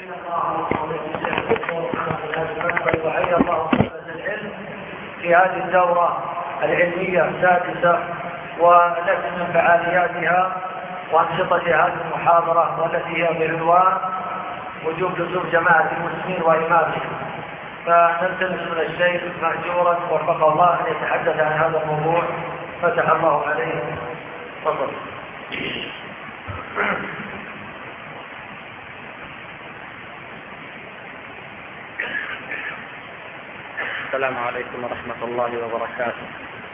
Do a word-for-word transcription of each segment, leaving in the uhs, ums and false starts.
وحيا الله طلبة العلم في هذه الدورة العلمية السادسة، والتي من فعالياتها وأنشطة هذه المحاضرة والتي هي بعنوان وجوب لزوم جماعة المسلمين وإمامهم. فنلتمس من الشيخ مأجورا وفق الله أن يتحدث عن هذا الموضوع. فتح الله عليه. تفضل. السلام عليكم ورحمة الله وبركاته.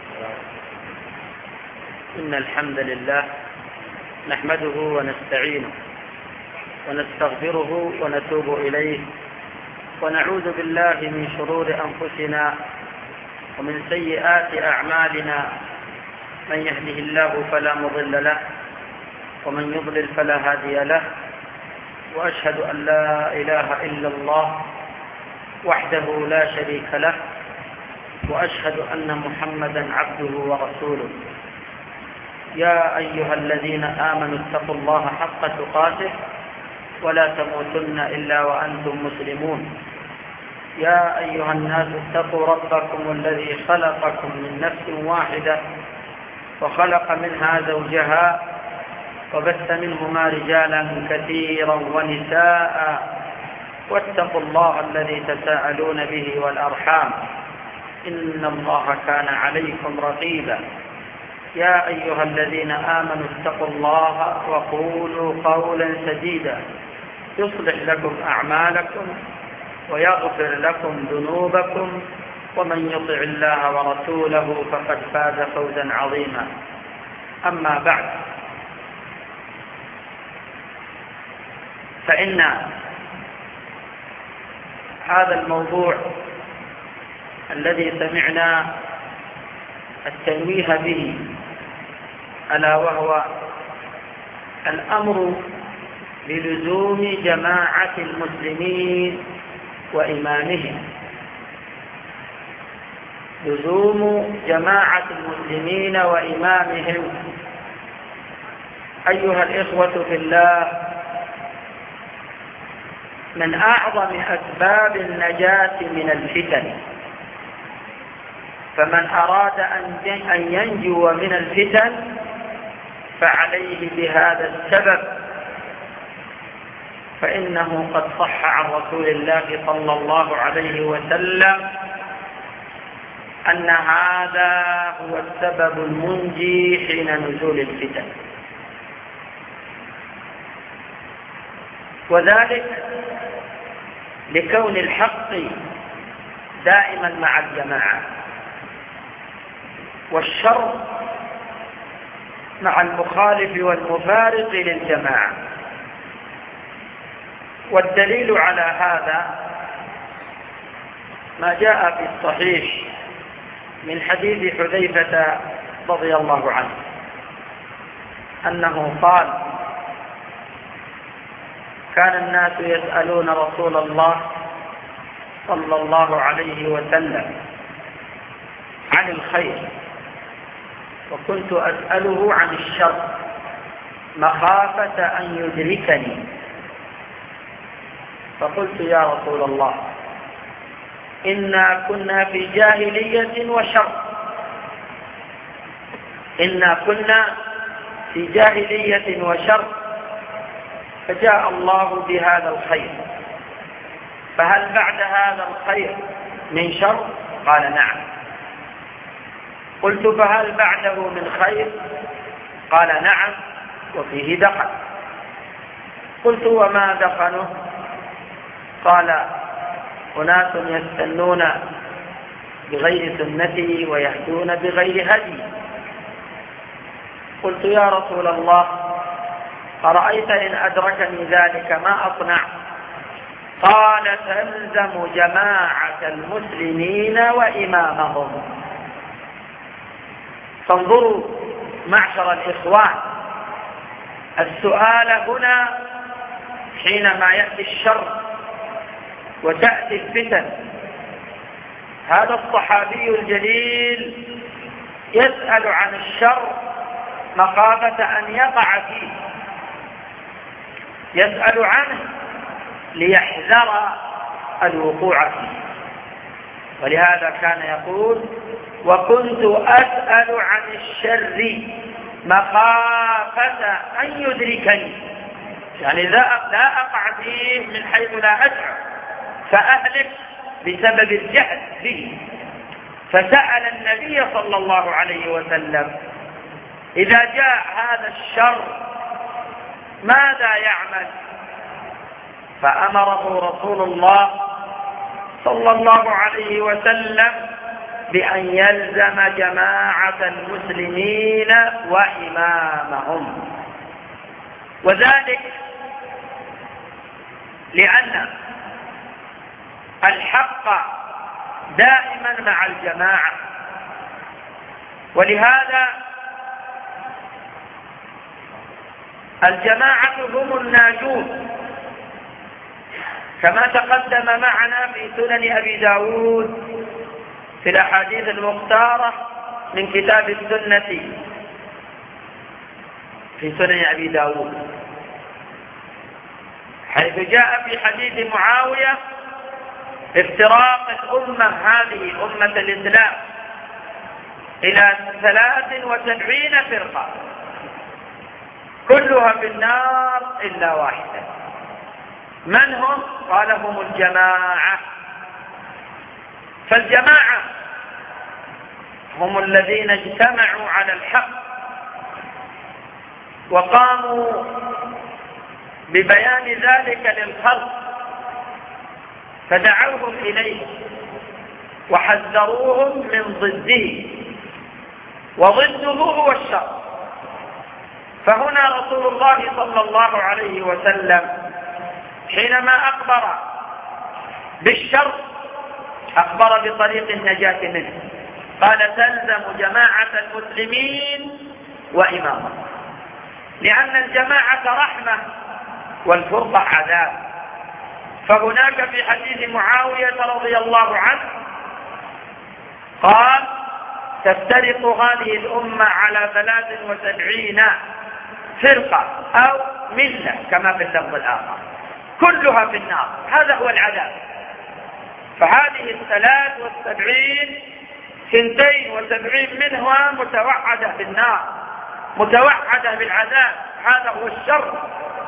إن الحمد لله نحمده ونستعينه ونستغفره ونتوب إليه، ونعوذ بالله من شرور أنفسنا ومن سيئات أعمالنا. من يهده الله فلا مضل له، ومن يضلل فلا هادي له، وأشهد أن لا إله إلا الله وحده لا شريك له، وأشهد أن محمدا عبده ورسوله. يا أيها الذين آمنوا اتقوا الله حق تقاته ولا تموتن إلا وأنتم مسلمون. يا أيها الناس اتقوا ربكم الذي خلقكم من نفس واحدة وخلق منها زوجها وبث منهما رجالا كثيرا ونساء، واتقوا الله الذي تساءلون به والأرحام، إن الله كان عليكم رقيبا. يا أيها الذين آمنوا اتقوا الله وقولوا قولا سديدا يصلح لكم أعمالكم ويغفر لكم ذنوبكم، ومن يطع الله ورسوله فقد فاز فوزا عظيما. أما بعد، فإن هذا الموضوع الذي سمعنا التنويه به، ألا وهو الأمر بلزوم جماعة المسلمين وإمامهم، لزوم جماعة المسلمين وإمامهم. أيها الإخوة في الله، من أعظم أسباب النجاة من الفتن، فمن أراد أن ينجو من الفتن فعليه بهذا السبب، فإنه قد صح عن رسول الله صلى الله عليه وسلم أن هذا هو السبب المنجي حين نزول الفتن، وذلك لكون الحق دائما مع الجماعة، والشر مع المخالف والمفارق للجماعة. والدليل على هذا ما جاء في الصحيح من حديث حذيفة رضي الله عنه أنه قال: كان الناس يسألون رسول الله صلى الله عليه وسلم عن الخير، وكنت أسأله عن الشر مخافة أن يدركني، فقلت: يا رسول الله، إنا كنا في جاهلية وشر، إنا كنا في جاهلية وشر، فجاء الله بهذا الخير، فهل بعد هذا الخير من شر؟ قال: نعم. قلت: فهل بعده من خير؟ قال: نعم، وفيه دخن. قلت: وما دخنه؟ قال: أناس يستنون بغير سنتي ويهدون بغير هدي. قلت: يا رسول الله، أرأيت إن أدركني ذلك ما أصنع؟ قال: تلزم جماعة المسلمين وإمامهم. فانظروا معشر الإخوان، السؤال هنا حينما يأتي الشر وتأتي الفتن، هذا الصحابي الجليل يسأل عن الشر مخافة أن يقع فيه، يسأل عنه ليحذر الوقوع فيه. ولهذا كان يقول: وكنت أسأل عن الشر مخافة أن يدركني، يعني لا أقع فيه من حيث لا أشعر فأهلك بسبب الجهل به. فسأل النبي صلى الله عليه وسلم: إذا جاء هذا الشر ماذا يعمل؟ فأمره رسول الله صلى الله عليه وسلم بأن يلزم جماعة المسلمين وإمامهم، وذلك لأن الحق دائما مع الجماعة. ولهذا الجماعة هم الناجون، كما تقدم معنا في سنن أبي داود في الأحاديث المختارة من كتاب السنة في سنن أبي داود، حيث جاء في حديث معاوية: افتراق الأمة هذه أمة الإسلام إلى ثلاث وسبعين فرقة كلها في النار إلا واحدة. من هم؟ قال: هم الجماعة. فالجماعة هم الذين اجتمعوا على الحق وقاموا ببيان ذلك للخلق، فدعوهم إليه وحذروهم من ضده، وضده هو الشر. فهنا رسول الله صلى الله عليه وسلم حينما أخبر بالشر أخبر بطريق النجاة منه، قال: تلزم جماعة المسلمين وإمامهم، لأن الجماعة رحمة والفرقة عذاب. فهناك في حديث معاوية رضي الله عنه قال: تفترق هذه الأمة على ثلاث وسبعين فرقة أو ملة كما في اللفظ الآخر، كلها في النار. هذا هو العذاب. فهذه الثلاث والسبعين ثنتين وسبعين منها متوعدة بالنار، متوعدة بالعذاب. هذا هو الشر.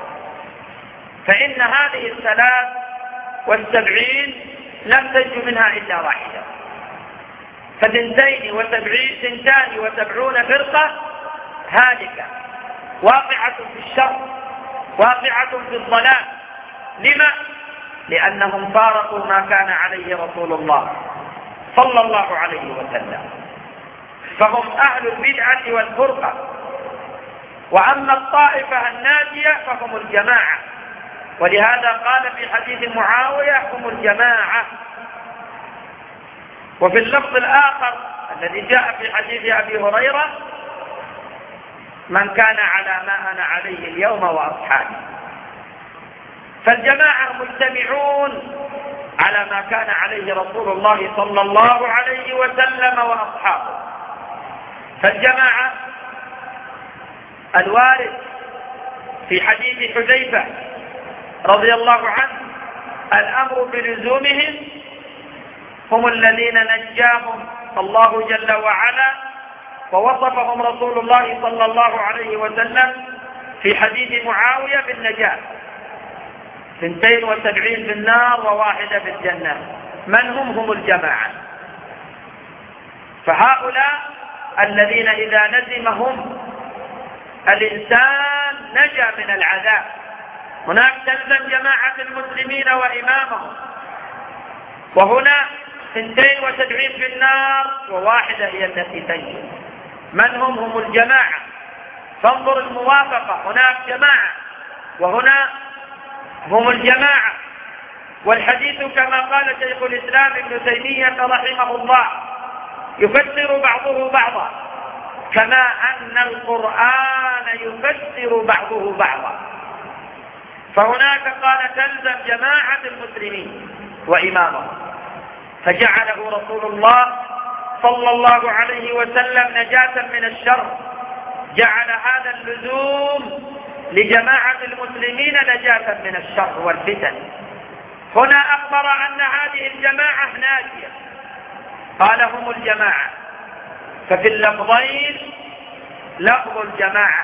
فإن هذه الثلاث والسبعين لم تنج منها إلا واحدة. فثنتين وسبعين ثنتان وسبعون فرقة هالكة، واقعة في الشر، واقعة في الضلال. لما؟ لأنهم فارقوا ما كان عليه رسول الله صلى الله عليه وسلم، فهم أهل البدعة والفرقة. وأما الطائفة الناجية فهم الجماعة، ولهذا قال في حديث معاوية: هم الجماعة. وفي اللفظ الآخر الذي جاء في حديث أبي هريرة: من كان على ما أنا عليه اليوم وأصحابي. فالجماعة مجتمعون على ما كان عليه رسول الله صلى الله عليه وسلم وأصحابه. فالجماعة الوارد في حديث حذيفة رضي الله عنه الأمر بلزومهم هم الذين نجاهم الله جل وعلا، ووصفهم رسول الله صلى الله عليه وسلم في حديث معاوية بالنجاة: اثنتين وسبعين في النار وواحدة في الجنة. من هم؟ هم الجماعة. فهؤلاء الذين إذا لزمهم الإنسان نجا من العذاب. هناك تلزم جماعة المسلمين وإمامهم، وهنا اثنتين وسبعين في النار وواحدة هي التي تنجو. من هم؟ هم الجماعة. فانظر الموافقة، هناك جماعة وهنا هم الجماعة. والحديث كما قال شيخ الإسلام ابن تيمية رحمه الله يفسر بعضه بعضا، كما أن القرآن يفسر بعضه بعضا. فهناك قال: تلزم جماعة المسلمين وإمامهم، فجعله رسول الله صلى الله عليه وسلم نجاة من الشر. جعل هذا اللزوم لجماعة المسلمين نجاة من الشر والفتن. هنا أخبر أن هذه الجماعة ناجية، قال هم الجماعة، ففي اللفظين لفظ الجماعة.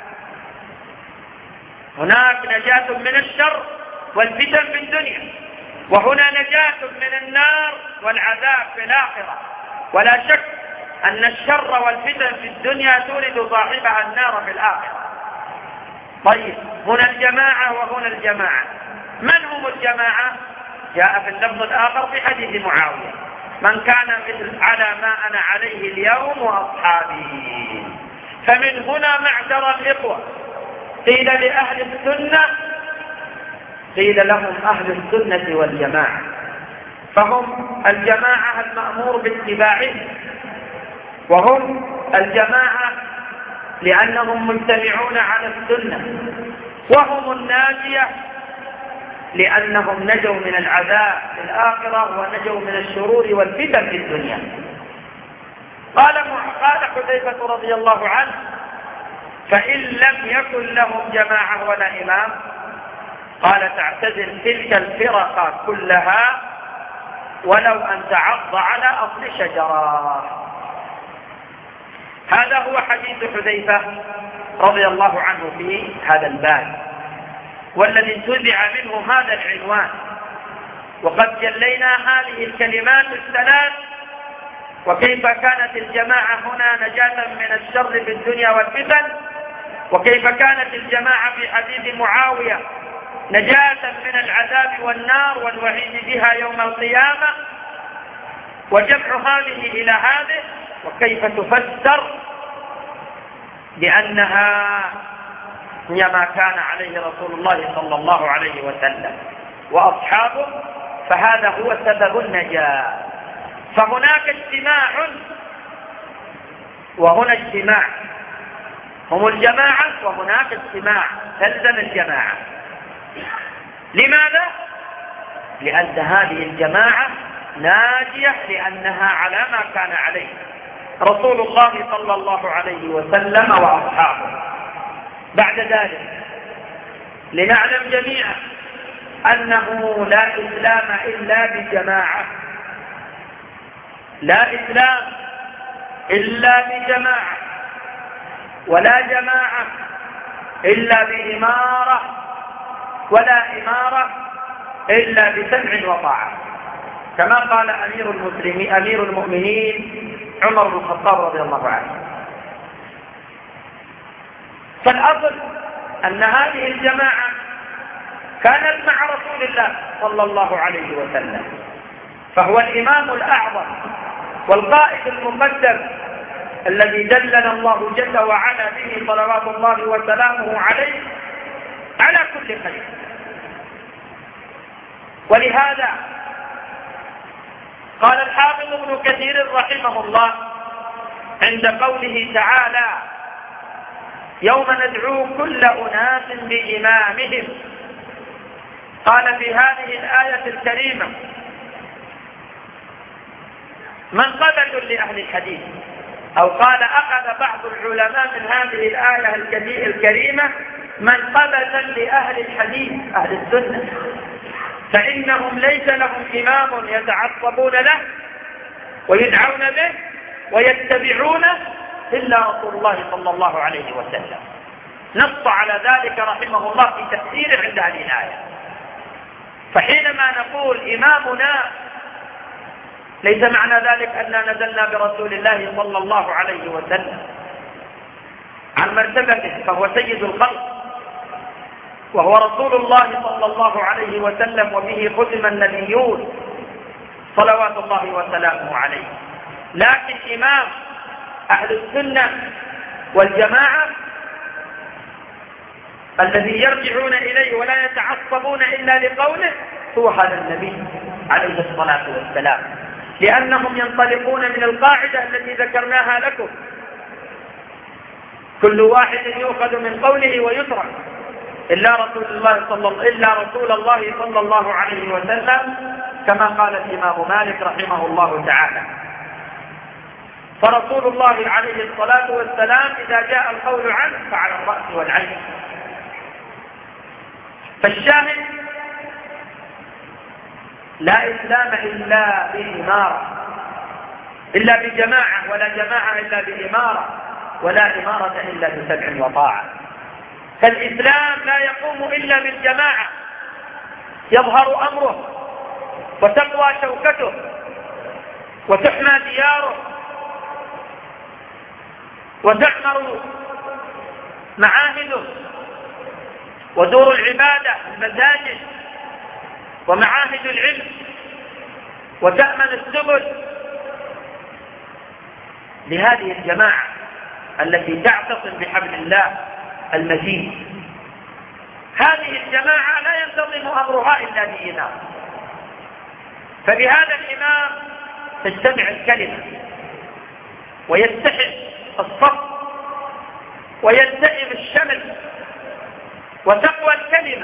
هناك نجاة من الشر والفتن في الدنيا، وهنا نجاة من النار والعذاب في الآخرة. ولا شك أن الشر والفتن في الدنيا تورد صاحبها النار في الآخرة. طيب، هنا الجماعة وهنا الجماعة. من هم الجماعة؟ جاء في اللفظ الآخر في حديث معاوية: من كان مثل على ما أنا عليه اليوم وأصحابي. فمن هنا معشر الإخوة قيل لأهل السنة، قيل لهم أهل السنة والجماعة، فهم الجماعة المأمور باتباعه، وهم الجماعة لأنهم مجتمعون على السنة، وهم الناجية لأنهم نجوا من العذاب في الآخرة ونجوا من الشرور والفتن في الدنيا. قال قال حذيفة رضي الله عنه: فإن لم يكن لهم جماعة ولا إمام، قال: تعتزل تلك الفرق كلها ولو أن تعض على أصل شجرة. هذا هو حديث حذيفة رضي الله عنه في هذا الباب، والذي انتزع منه هذا العنوان. وقد جلينا هذه الكلمات الثلاث، وكيف كانت الجماعة هنا نجاة من الشر في الدنيا والفتن، وكيف كانت الجماعة في حديث معاوية نجاة من العذاب والنار والوعيد بها يوم القيامة، وجمع هذه إلى هذه، وكيف تفسر بأنها هي ما كان عليه رسول الله صلى الله عليه وسلم وأصحابه، فهذا هو سبب النجاة. فهناك اجتماع وهنا اجتماع، هم الجماعة وهناك اجتماع، تلزم الجماعة. لماذا؟ لأن هذه الجماعة ناجية لأنها على ما كان عليه رسول الله صلى الله عليه وسلم وأصحابه. بعد ذلك لنعلم جميعا أنه لا إسلام إلا بجماعة، لا إسلام إلا بجماعة، ولا جماعة إلا بإمارة، ولا إمارة إلا بسمع وطاعة، كما قال أمير المسلمين أمير المؤمنين عمر بن الخطاب رضي الله عنه. فالأصل أن هذه الجماعة كانت مع رسول الله صلى الله عليه وسلم، فهو الإمام الأعظم والقائد المقدم الذي دلنا الله جل وعلا به صلوات الله وسلامه عليه على كل خير. ولهذا قال الحافظ ابن كثير رحمه الله عند قوله تعالى: يوم ندعو كل أناس بإمامهم، قال في هذه الآية الكريمة منقبة لأهل الحديث، أو قال أخذ بعض العلماء من هذه الآية الكريمة منقبة لأهل الحديث أهل السنة، فإنهم ليس لهم إمام يتعصبون له ويدعون به ويتبعونه إلا رسول الله صلى الله عليه وسلم. نص على ذلك رحمه الله في تفسيره عند هذه الآية. فحينما نقول إمامنا ليس معنى ذلك أننا نزلنا برسول الله صلى الله عليه وسلم عن مرتبته، فهو سيد الخلق وهو رسول الله صلى الله عليه وسلم، وبه ختم النبيون صلوات الله وسلامه عليه. لكن إمام أهل السنة والجماعة الذي يرجعون إليه ولا يتعصبون إلا لقوله هو هذا النبي عليه الصلاة والسلام، لأنهم ينطلقون من القاعدة التي ذكرناها لكم: كل واحد يؤخذ من قوله ويترك إلا رسول الله صلى الله إلا رسول الله صلى الله عليه وسلم، كما قال الإمام مالك رحمه الله تعالى. فرسول الله عليه الصلاة والسلام إذا جاء القول عنه فعلى الرأس والعين. فالشاهد لا إسلام إلا بإمارة، إلا بجماعة، ولا جماعة إلا بإمارة، ولا إمارة إلا بسمع وطاعة. فالإسلام لا يقوم إلا بالجماعة، يظهر أمره وتقوى شوكته وتحمى دياره وتعمر معاهده ودور العبادة المساجد ومعاهد العلم وتأمن السبل لهذه الجماعة التي تعتصم بحبل الله المتين. هذه الجماعة لا ينتظم أمرها إلا بإمام، فبهذا الإمام تجتمع الكلمة ويتحد الصف ويلتئم الشمل وتقوى الكلمة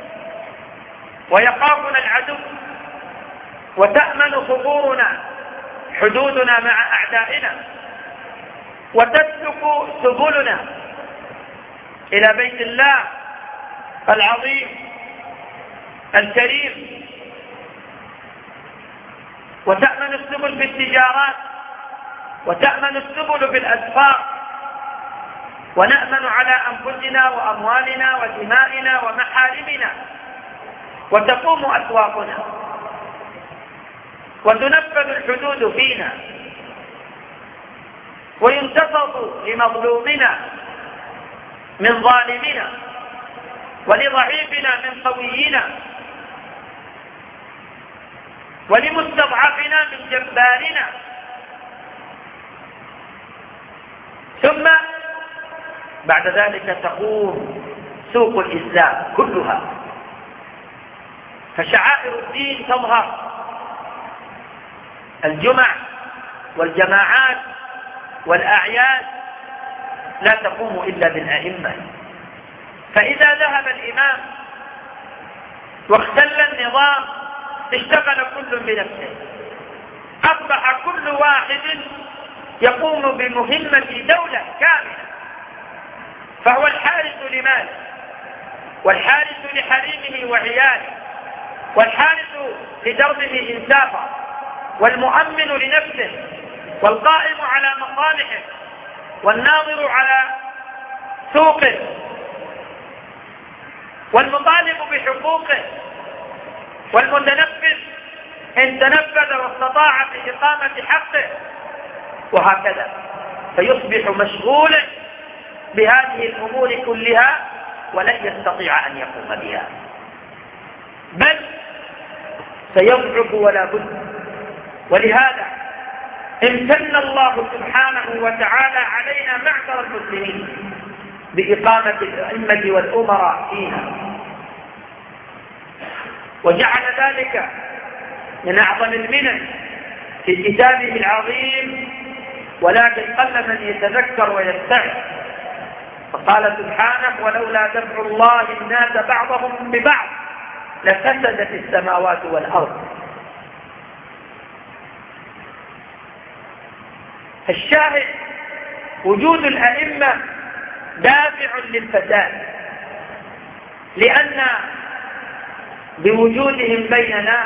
ويخافنا العدو وتأمن ثغورنا حدودنا مع أعدائنا وتسلك سبلنا إلى بيت الله العظيم الكريم، وتأمن السبل في التجارات وتأمن السبل في الأسفار، ونأمن على أنفسنا وأموالنا ودمائنا ومحارمنا، وتقوم أسواقنا وتنفذ الحدود فينا وينتصر لمظلومنا من ظالمنا ولضعيفنا من قوينا ولمستضعفنا من جبارنا. ثم بعد ذلك تقوم سوق الإسلام كلها، فشعائر الدين تظهر، الجمع والجماعات والأعياد لا تقوم إلا بالأئمة. فإذا ذهب الإمام واختل النظام اشتغل كل بنفسه، أصبح كل واحد يقوم بمهمة دولة كاملة، فهو الحارس لماله والحارس لحريمه وعياله والحارس لدربه إنسافا والمؤمن لنفسه والقائم على مصالحه والناظر على سوقه والمطالب بحقوقه والمتنفذ إن تنفذ واستطاع في إقامة حقه، وهكذا فيصبح مشغولا بهذه الأمور كلها ولن يستطيع أن يقوم بها، بل سيضعف ولا بد. ولهذا امتن الله سبحانه وتعالى علينا معشر المسلمين بإقامة الأئمة والأمراء فينا، وجعل ذلك من أعظم المنن في كتابه العظيم، ولكن قل من يتذكر ويستعد. فقال سبحانه: ولولا دفع الله الناس بعضهم ببعض لفسدت السماوات والأرض. الشاهد وجود الأئمة دافع للفساد، لأن بوجودهم بيننا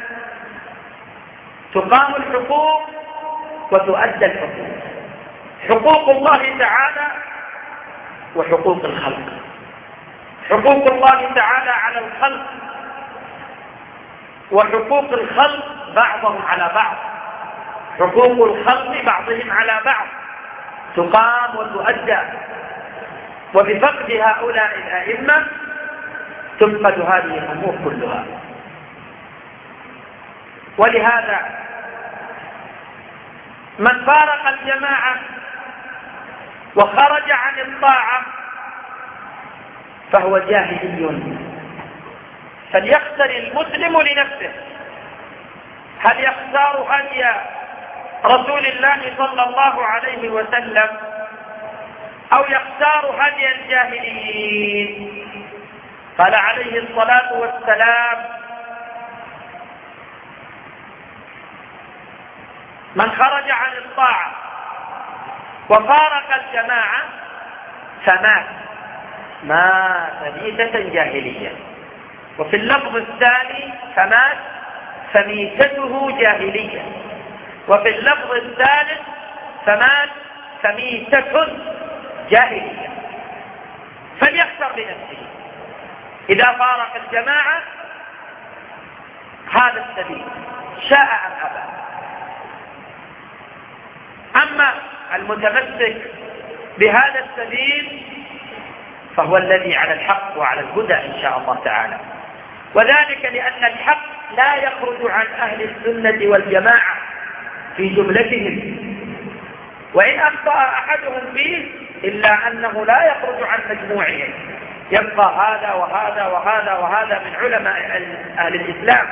تقام الحقوق وتؤدى الحقوق، حقوق الله تعالى وحقوق الخلق. حقوق الله تعالى على الخلق وحقوق الخلق بعضهم على بعض، حقوق الخلق بعضهم على بعض تقام وتؤدى، وبفقد هؤلاء الأئمة تفقد هذه الأمور كلها. ولهذا من فارق الجماعة وخرج عن الطاعة فهو جاهلي، فليختر المسلم لنفسه، هل يختار هدي رسول الله صلى الله عليه وسلم أو يختار هدي الجاهلين؟ قال عليه الصلاة والسلام: من خرج عن الطاعة وفارق الجماعة فمات مات ميتة جاهلية. وفي اللفظ الثاني: فمات فميتته جاهلية. وفي اللفظ الثالث فمات فميتة جاهلية. فليختر بنفسه إذا فارق الجماعة هذا السبيل شاء أم أبى. أما المتمسك بهذا السبيل فهو الذي على الحق وعلى الهدى إن شاء الله تعالى. وذلك لأن الحق لا يخرج عن أهل السنة والجماعة في جملتهم، وإن أخطأ أحدهم فيه إلا أنه لا يخرج عن مجموعهم، يبقى هذا وهذا وهذا وهذا من علماء أهل الإسلام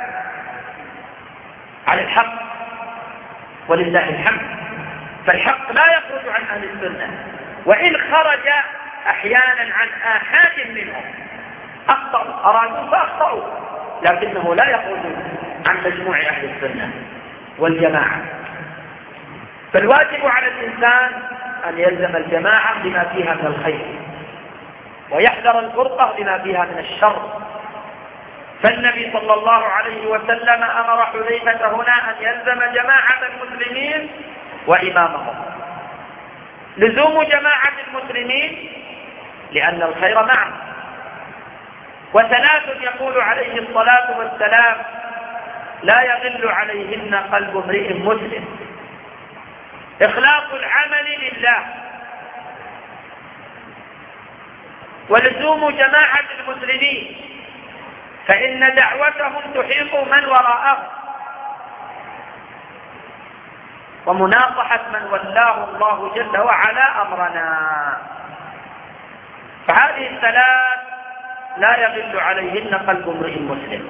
على الحق ولله الحمد. فالحق لا يخرج عن أهل السنة، وإن خرج أحيانا عن آحاد منهم أخطأوا أرادوا فأخطأوا، لكنه لا يخرج عن مجموع أهل السنة والجماعة. فالواجب على الإنسان أن يلزم الجماعة بما فيها من الخير، ويحذر الفرقة بما فيها من الشر. فالنبي صلى الله عليه وسلم أمر حذيفة هنا أن يلزم جماعة المسلمين وإمامهم. لزوم جماعة المسلمين لأن الخير معه. وثلاث يقول عليه الصلاة والسلام لا يغل عليهن قلب امرئ مسلم: إخلاص العمل لله، ولزوم جماعة المسلمين فإن دعوتهم تحيط من وراءهم، ومناصحة من ولاه الله جل وعلا أمرنا. فهذه الثلاث لا يغل عليهن قلب امرئ مسلم: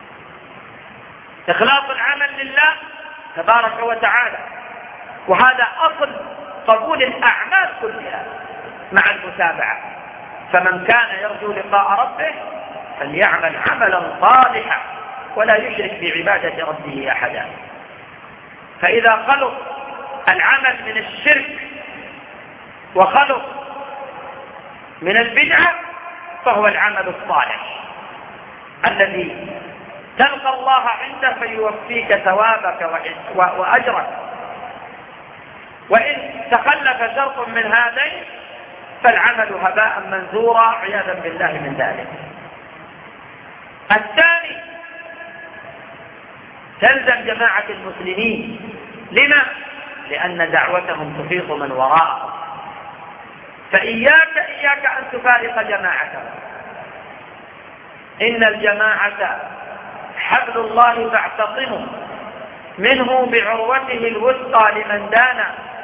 إخلاص العمل لله تبارك وتعالى، وهذا أصل قبول الأعمال كلها مع المتابعة. فمن كان يرجو لقاء ربه فليعمل عملا صالحا ولا يشرك بعبادة ربه أحدا. فإذا خلص العمل من الشرك وخلص من البدعة فهو العمل الصالح الذي تلقى الله عنده فيوفيك ثوابك وأجرك. وإن تخلف شرط من هذين فالعمل هباء منثورا عياذا بالله من ذلك. الثاني تلزم جماعة المسلمين. لما؟ لأن دعوتهم تحيط من وراءهم. فإياك إياك أن تفارق جماعتهم. إن الجماعة حبل الله فاعتصموا منه بعروته الوثقى لمن دانا.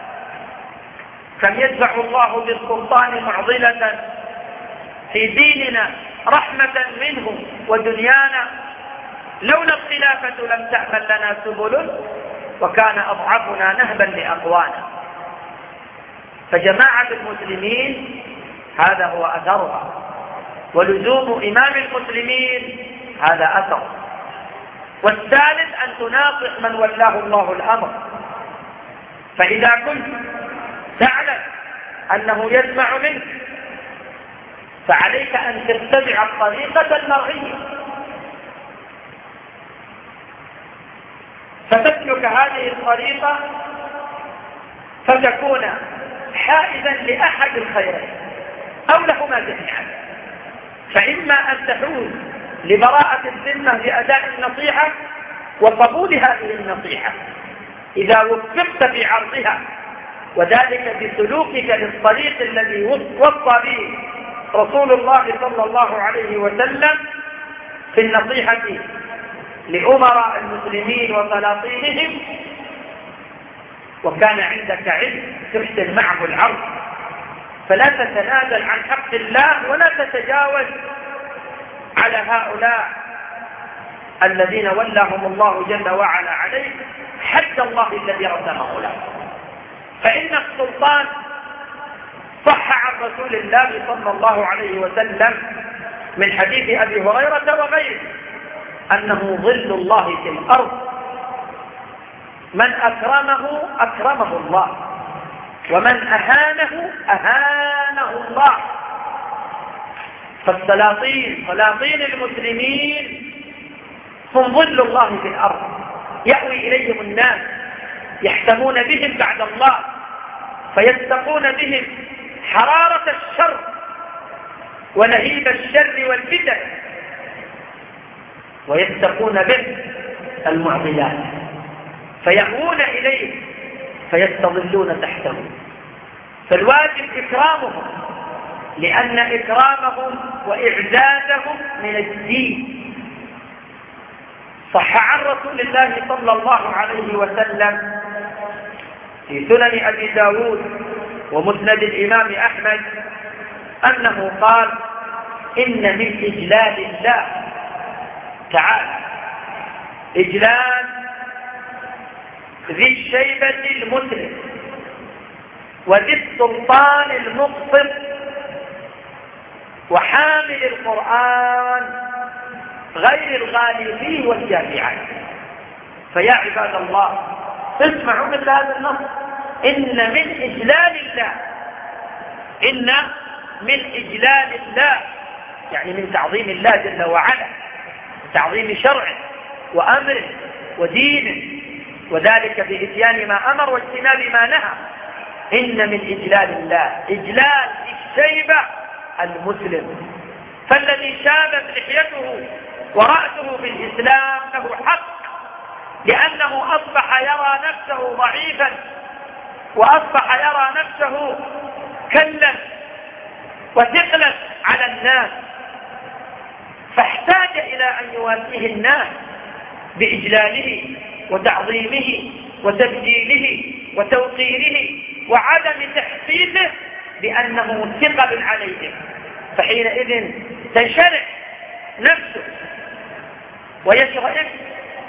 كم يدفع الله بالسلطان معضلة في ديننا رحمة منه ودنيانا. لولا الخلافة لم تعمل لنا سبل وكان أضعفنا نهبا لأقوانا. فجماعة المسلمين هذا هو أثرها، ولزوم إمام المسلمين هذا أثر. والثالث أن تناصح من ولاه الله الأمر. فإذا كنت تعلم أنه يسمع منك فعليك أن تتبع الطريقة المرعية، فتسلك هذه الطريقة فتكون حائزا لأحد الخيرين أو لهما جميعا. فإما أن تحوز لبراءة الذمة بأداء النصيحة وقبول هذه النصيحة إذا وفقت في عرضها، وذلك بسلوكك للطريق الذي وصى به رسول الله صلى الله عليه وسلم في النصيحة لأمراء المسلمين وسلاطينهم. وكان عندك علم تحسن معه العرض، فلا تتنازل عن حق الله ولا تتجاوز على هؤلاء الذين ولاهم الله جل وعلا عليك حد الله الذي رسمه له. فإن السلطان صح عن رسول الله صلى الله عليه وسلم من حديث أبي هريرة وغيره أنه ظل الله في الأرض، من أكرمه أكرمه الله، ومن أهانه أهانه الله. فالسلاطين سلاطين المسلمين هم ظل الله في الأرض يأوي إليهم الناس يحتمون بهم بعد الله فيتقون بهم حرارة الشر ولهيب الشر والفتن ويتقون به المعضلات فيأوون إليه فيستظلون تحته. فالواجب إكرامهم لأن إكرامهم وإعزازهم من الدين. صح عن رسول الله صلى الله عليه وسلم في سنن أبي داود ومسند الإمام أحمد أنه قال إن من إجلال الله تعالى إجلال ذي الشيبة المسلم وذي السلطان المقصد وحامل القرآن غير الغالي فيه والجافي عنه. فيا عباد الله اسمعوا مثل هذا النص: إن من إجلال الله، إن من إجلال الله يعني من تعظيم الله جل وعلا، تعظيم شرعه وأمره ودينه، وذلك بإتيان ما أمر واجتناب ما نهى. إن من إجلال الله إجلال الشيبة المسلم، فالذي شابت لحيته ورأسه بالإسلام له حق، لأنه أصبح يرى نفسه ضعيفا وأصبح يرى نفسه كلا وثقلا على الناس، فاحتاج إلى أن يواسيه الناس بإجلاله وتعظيمه وتبجيله وتوقيره وعدم تحسيسه بأنه ثقل عليهم. فحينئذ تنشرح نفسه ويشرح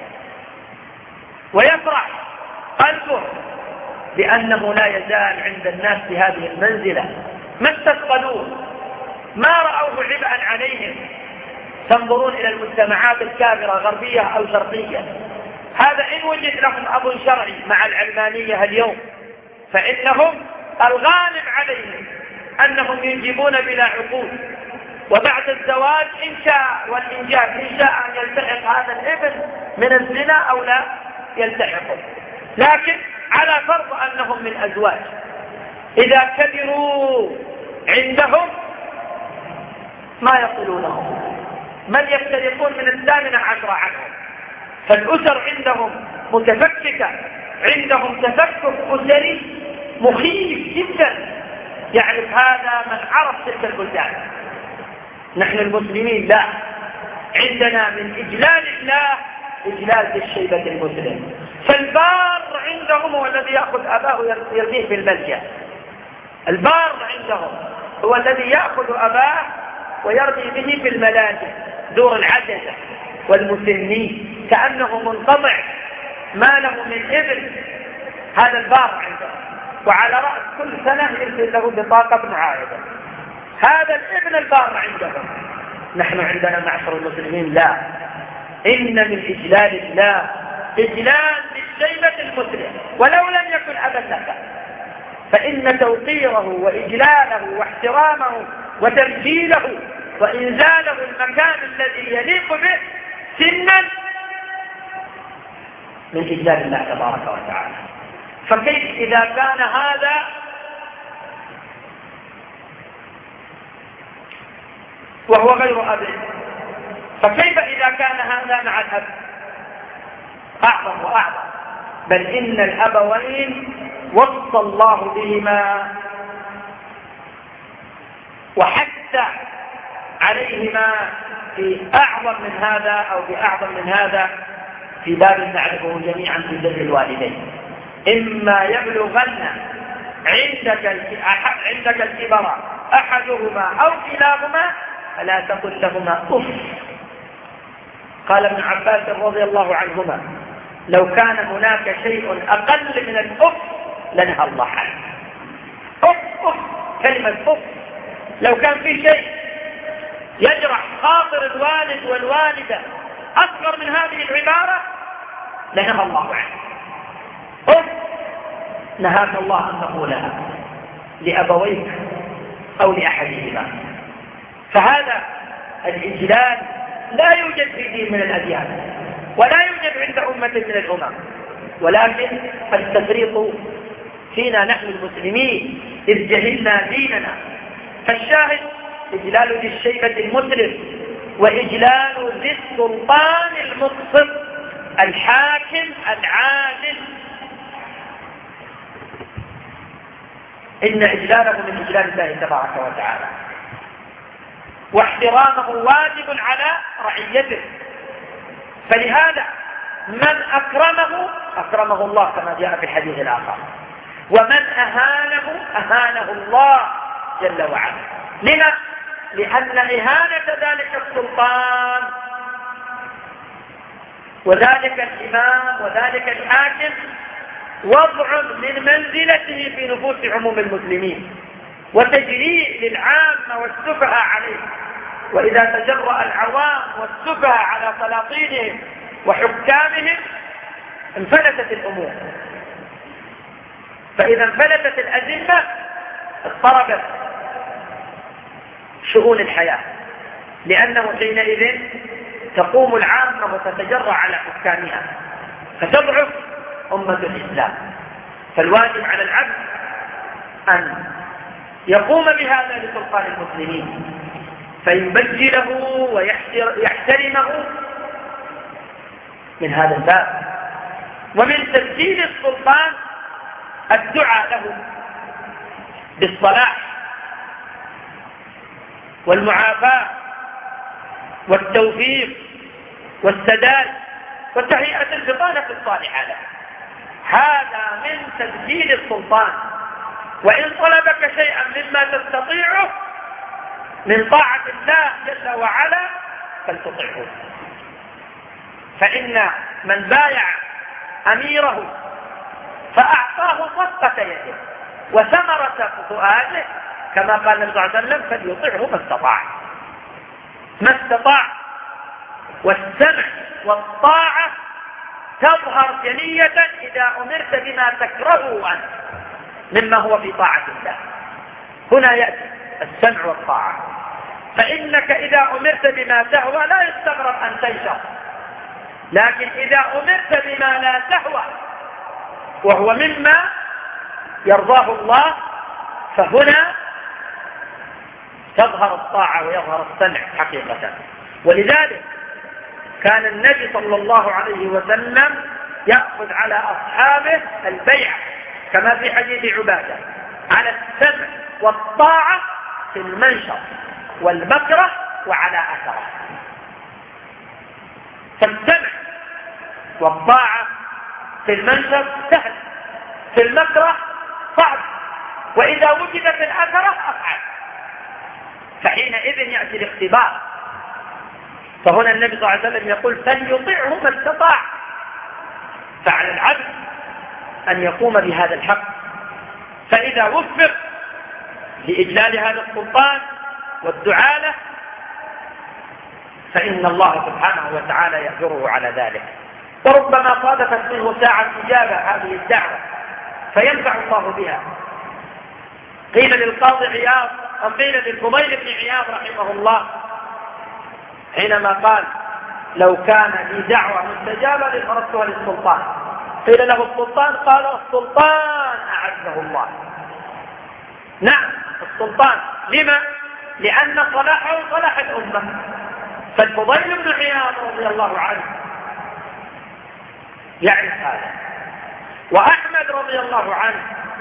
ويفرح قلبه بأنه لا يزال عند الناس في هذه المنزلة، ما استثقلوه، ما رأوه عبئا عليهم. تنظرون إلى المجتمعات الكافرة غربية أو شرقية، هذا إن وجد لهم أب شرعي مع العلمانية اليوم فإنهم الغالب عليهم أنهم ينجبون بلا عقول، وبعد الزواج إن شاء والإنجاب إن شاء أن يلتحق هذا الابن من الزنا أو لا يلتحقه، لكن على فرض أنهم من أزواج. إذا كبروا عندهم ما يصلونهم، من يفترقون من الثامنة عشر عنهم. فالأسر عندهم متفككة، عندهم تفكك أسري مخيف جدا، يعرف هذا من عرف تلك البلدان. نحن المسلمين لا، عندنا من إجلال الله إجلال بالشيبة المسلم. فالبار عندهم هو الذي يأخذ أباه يرميه في الملجأ، البار عندهم هو الذي يأخذ أباه ويرمي به في الملاجئ دور العجزة والمسنين كأنه منقطع ما له من ابن. هذا البار عندهم، وعلى رأس كل سنة يرسل له بطاقة معاهدة. هذا الابن البار عندهم. نحن عندنا معشر المسلمين لا، إن من إجلال الله إجلال بالشيبة المسلم ولو لم يكن أبا لك، فإن توقيره وإجلاله واحترامه وتمثيله وإنزاله المكان الذي يليق به سنا من إجلال الله تبارك وتعالى. فكيف إذا كان هذا وهو غير أب؟ فكيف إذا كان هذا مع الأب؟ أعظم وأعظم. بل إن الأبوين وصى الله بهما وحتى عليهما في أعظم من هذا أو بأعظم من هذا في باب نعرفه جميعا في بر الوالدين. إما يبلغن عندك عندك الكبر أحدهما أو كلاهما فلا تقل لهما أف. قال ابن عباس رضي الله عنهما: لو كان هناك شيء أقل من الأف لنهى الله عنه. أف أف كلمة أف، لو كان في شيء يجرح خاطر الوالد والوالدة أصغر من هذه العبارة لنهى الله عنه. أف نهاك الله أن تقولها لأبويك أو لأحدهما. فهذا الإجلال لا يوجد في دين من الأديان، ولا يوجد عند أمة من الأمم، ولكن التفريط فينا نحن المسلمين إذ جهلنا ديننا. فالشاهد إجلال ذي الشيبة المسرف، وإجلال ذي السلطان المقسط الحاكم العادل، إن إجلاله من إجلال الله تبارك وتعالى، واحترامه واجب على رعيته. فلهذا من أكرمه أكرمه الله كما جاء في الحديث الآخر، ومن أهانه أهانه الله جل وعلا. لما؟ لأن إهانة ذلك السلطان وذلك الإمام وذلك الحاكم وضع من منزلته في نفوس عموم المسلمين، وتجريء للعامة والسفهاء عليه. وإذا تجرأ العوام والسفهاء على سلاطينهم وحكامهم انفلتت الأمور. فإذا انفلتت الأزمة اضطربت شؤون الحياة، لأنه حينئذ تقوم العامة وتتجرأ على حكامها فتضعف أمة الإسلام. فالواجب على العبد أن يقوم بهذا لسلطان المسلمين، فيبجله ويحترمه من هذا الباب. ومن تبجيل السلطان الدعاء له بالصلاح والمعافاة والتوفيق والسداد وتهيئة البطانة الصالحة له. هذا من تبجيل السلطان. وإن طلبك شيئا مما تستطيعه من طاعة الله جل وعلا فلتطعه. فإن من بايع أميره فأعطاه صفقة يده وثمرة فؤاده كما قال النبي صلى الله عليه وسلم فليطعه ما استطاع ما استطاع. والسمع والطاعة تظهر جلية إذا أمرت بما تكرهه أنت مما هو في طاعة الله. هنا يأتي السمع والطاعة. فإنك إذا أمرت بما تهوى لا يستغرب أن تنشر، لكن إذا أمرت بما لا تهوى وهو مما يرضاه الله فهنا تظهر الطاعة ويظهر السمع حقيقة. ولذلك كان النبي صلى الله عليه وسلم يأخذ على أصحابه البيع كما في حديث عبادة على السمع والطاعة في المنشط والمكره وعلى أثره. فالسمع والطاعة في المنشط سهل، في المكره صعب، وإذا وجدت الأثرة أصعب. فحينئذ يأتي الاختبار. فهنا النبي صلى الله عليه وسلم يقول فليطيعه ما استطاع. فعلى العبد أن يقوم بهذا الحق، فإذا وفق لإجلال هذا السلطان والدعاء له فإن الله سبحانه وتعالى يأجره على ذلك. وربما صادفت منه ساعة إجابة هذه الدعوة فينفع الله بها. قيل للقاضي عياض أم قيل للفضيل بن عياض رحمه الله حينما قال لو كان لي دعوة مستجابة لأردتها للسلطان، قيل له السلطان، قال السلطان أعزه الله. نعم السلطان. لما؟ لأن صلاحه صلاح الأمة. فالفضيل بن عياض رضي الله عنه يعرف هذا، وأحمد رضي الله عنه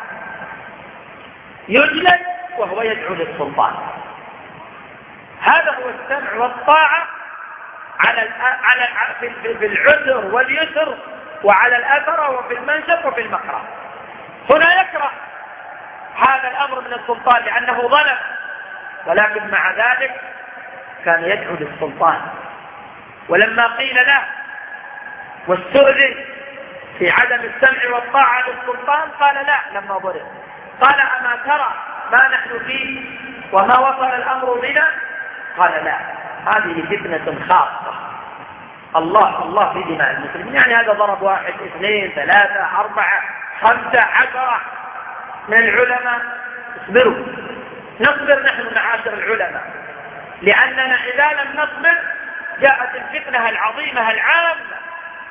يجلد وهو يدعو للسلطان. هذا هو السمع والطاعة على على في العسر واليسر وعلى الأثر وفي المنشط وفي المكره. هنا يكره هذا الأمر من السلطان لأنه ظلم، ولكن مع ذلك كان يدعو للسلطان. ولما قيل له واستؤذن في عدم السمع والطاعة للسلطان قال لا لما ضرب، قال أما ترى ما نحن فيه وما وصل الأمر بنا؟ قال لا، هذه فتنة خاصة، الله الله في دماء المسلمين. يعني هذا ضرب واحد اثنين ثلاثة أربعة خمسة عشرة من العلماء. اصبروا، نصبر نحن معاشر العلماء، لأننا إذا لم نصبر جاءت الفتنة العظيمة العامة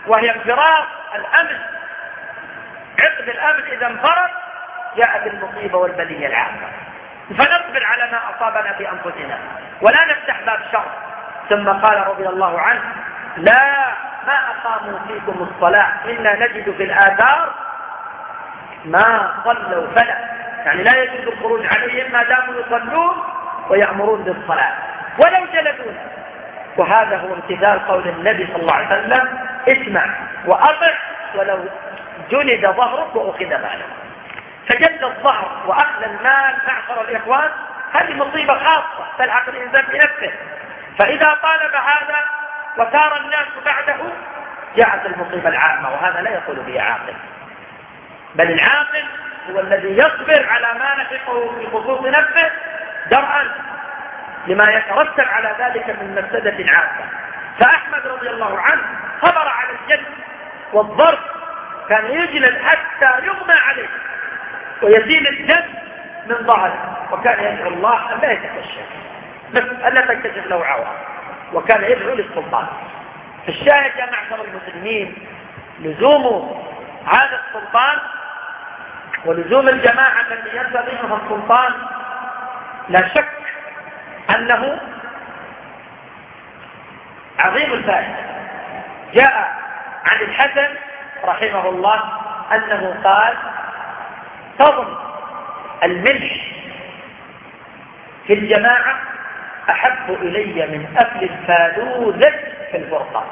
وهي انفراد الأمن. عقد الأمن إذا انفرد جاءت المصيبة والبلية العامة. فنصبر على ما أصابنا في أنفسنا ولا نفتح باب شر. ثم قال رضي الله عنه: لا ما أقاموا فيكم الصلاة إنا نجد في الآثار ما صلوا فلا، يعني لا يجوز الخروج عليهم ما داموا يصلون ويأمرون بالصلاة ولو جلدونا. وهذا هو امتثال قول النبي صلى الله عليه وسلم: اسمع وأطع ولو جلد ظهرك وأخذ مالك. فجلد الظهر وأخذ المال معشر الإخوان هذه مصيبة خاصة تلحق الإنسان بنفسه، فإذا طالب هذا وسار الناس بعده جاءت المصيبة العامة، وهذا لا يقول به عاقل، بل العاقل هو الذي يصبر على ما نفقه في خصوص نفسه درءا لما يترتب على ذلك من مفسدة عامة. فأحمد رضي الله عنه صبر على الجلد والضرب، كان يجلد حتى يغمى عليه ويزيل الدم من ظهره، وكان يدعو الله أن لا يتكشف بس ألا تكتشف له عورة، وكان يدعو للسلطان. فالشاهد يا معشر المسلمين لزوم هذا السلطان ولزوم الجماعة التي ينتظمها السلطان لا شك أنه عظيم الفائدة. جاء عن الحسن رحمه الله أنه قال: تظن الملح في الجماعة أحب إلي من أكل الفالوذج في الفرقة.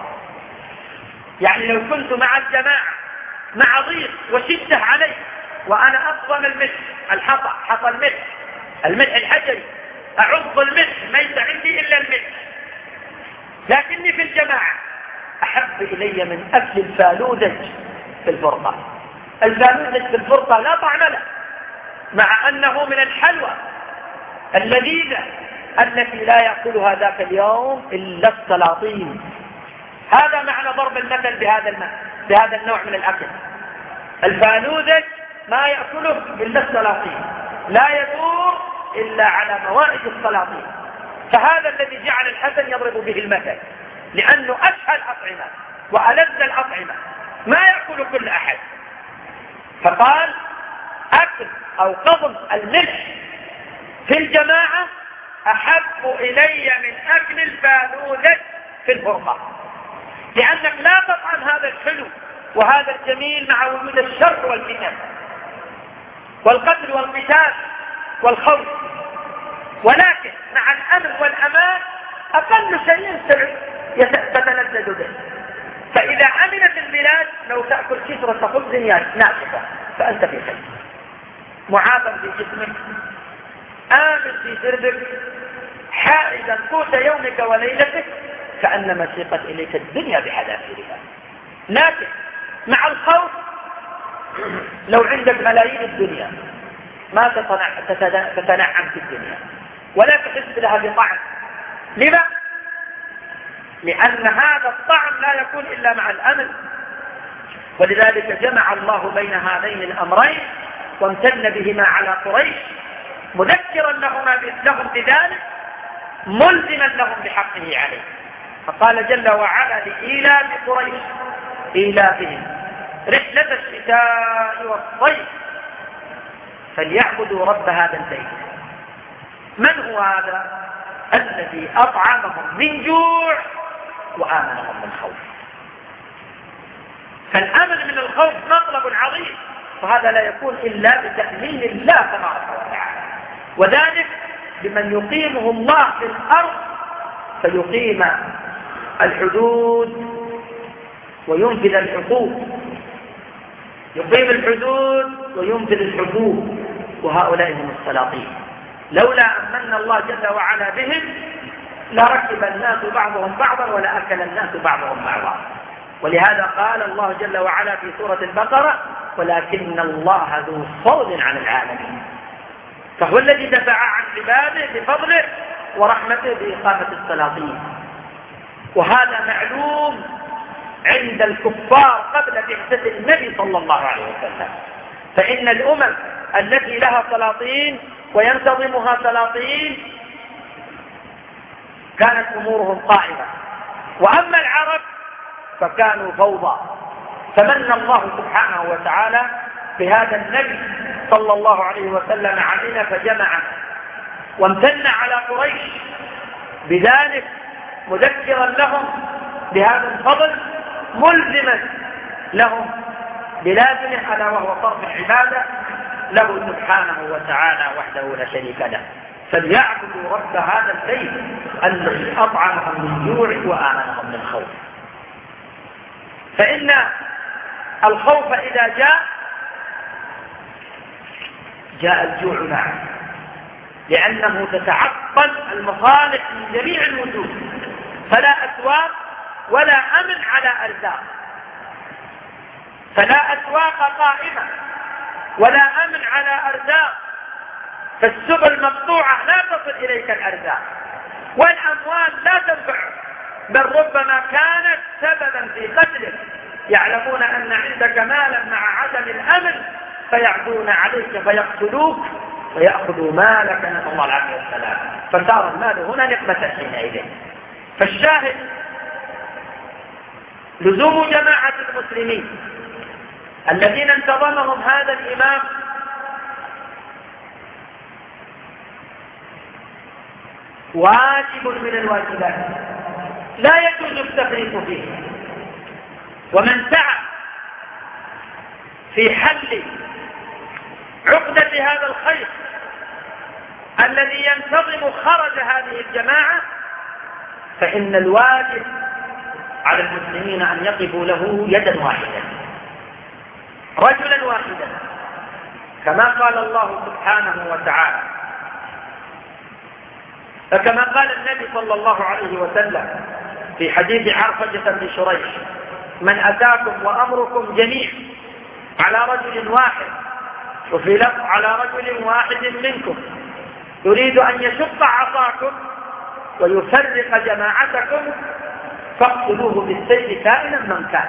يعني لو كنت مع الجماعة مع ضيق وشدة عليه وأنا أصلا الملح الحطى حطى الملح الملح الحجري أعض الملح ليس عندي إلا الملح، لكني في الجماعة أحب إلي من أكل الفالوذج في الفرقة. الفالوذج في الفرقة لا طعم له، مع أنه من الحلوى اللذيذة التي لا يأكلها ذاك اليوم إلا السلاطين. هذا معنى ضرب المثل بهذا المثل بهذا النوع من الأكل. الفالوذج ما يأكله إلا السلاطين، لا يدور إلا على موائد السلاطين. فهذا الذي جعل الحسن يضرب به المثل، لأنه أسهل الأطعمة وألذ الأطعمة ما يأكل كل أحد. فقال: أكل أو قضم الملح في الجماعة أحب إلي من أكل الفالوذج في الفرقة، لأنك لا تطعم هذا الحلو وهذا الجميل مع وجود الشر والفتن والقتل والقتال والخوف، ولكن مع الأمن والأمان أقل شيء تتلذذ به. فإذا أمنت البلاد لو تأكل كسرة خبز ناشفة فأنت في خير، معافى في جسمك، آمن في سربك، حائزا قوت يومك وليلتك، كأنما سيقت إليك الدنيا بحذافيرها. لكن مع الخوف لو عندك ملايين الدنيا ما تتنعم في الدنيا ولا تحس لها بطعم. لما؟ لأن هذا الطعم لا يكون إلا مع الأمن. ولذلك جمع الله بين هذين الأمرين وامتن بهما على قريش، مذكرا لهم بذلك، ملزما لهم بحقه عليه. فقال جل وعلا: لإيلاف قريش إيلافهم رحلة الشتاء والصيف فليعبدوا رب هذا البيت. من هو هذا؟ الذي أطعمهم من جوع وآمنهم من خوف. فالأمن من الخوف مطلب عظيم، وهذا لا يكون إلا بتأمين الله تبارك وتعالى، وذلك بمن يقيمه الله في الأرض فيقيم الحدود وينفذ الحقوق، يقيم الحدود وينفذ الحقوق، وهؤلاء هم السلاطين. لولا أمن الله جل وعلا بهم لركب الناس بعضهم بعضا ولا أكل الناس بعضهم بعضا. ولهذا قال الله جل وعلا في سورة البقرة: ولكن الله ذو فضل على العالمين. فهو الذي دفع عن عباده بفضله ورحمته بإقامة السلاطين. وهذا معلوم عند الكفار قبل بعثة النبي صلى الله عليه وسلم. فإن الأمم التي لها سلاطين وينتظمها سلاطين كانت أمورهم قائمة. وأما العرب فكانوا فوضى. فمن الله سبحانه وتعالى بهذا النبي صلى الله عليه وسلم علينا فجمعنا، وامتن على قريش بذلك مذكرا لهم بهذا الفضل، ملزما لهم بلازمه ألا وهو صرف العبادة له سبحانه وتعالى وحده لا شريك له. فليعبدوا رب هذا البيت الذي أطعمهم من جوع وآمنهم من خوف. فإن الخوف إذا جاء جاء الجوع معه، لأنه تتعطل المصالح من جميع الوجوه، فلا أسواق ولا أمن على أرزاق، فلا أسواق قائمة ولا أمن على أرزاق، فالسبل مقطوعة لا تصل إليك الأرزاق، والأموال لا تنفع، بل ربما كانت سببا في قتلك. يعلمون أن عندك مالا مع عدم الأمن فيعدون عليك فيقتلوك ويأخذوا مالك، نسأل الله العافية والسلام. فصار المال هنا نقمة حينئذ. فالشاهد لزوم جماعة المسلمين الذين انتظمهم هذا الإمام واجب من الواجبات لا يجوز التفريط فيه. ومن سعى في حل عقدة هذا الخير الذي ينتظم خرج هذه الجماعة فإن الواجب على المسلمين أن يقفوا له يدا واحدة رجلا واحدا، كما قال الله سبحانه وتعالى، فكما قال النبي صلى الله عليه وسلم في حديث عرفجة بن شريح: من أتاكم وأمركم جميع على رجل واحد، وفي لفظ على رجل واحد منكم، يريد أن يشق عصاكم ويفرق جماعتكم فاقتلوه بالسيف كائنا من كان.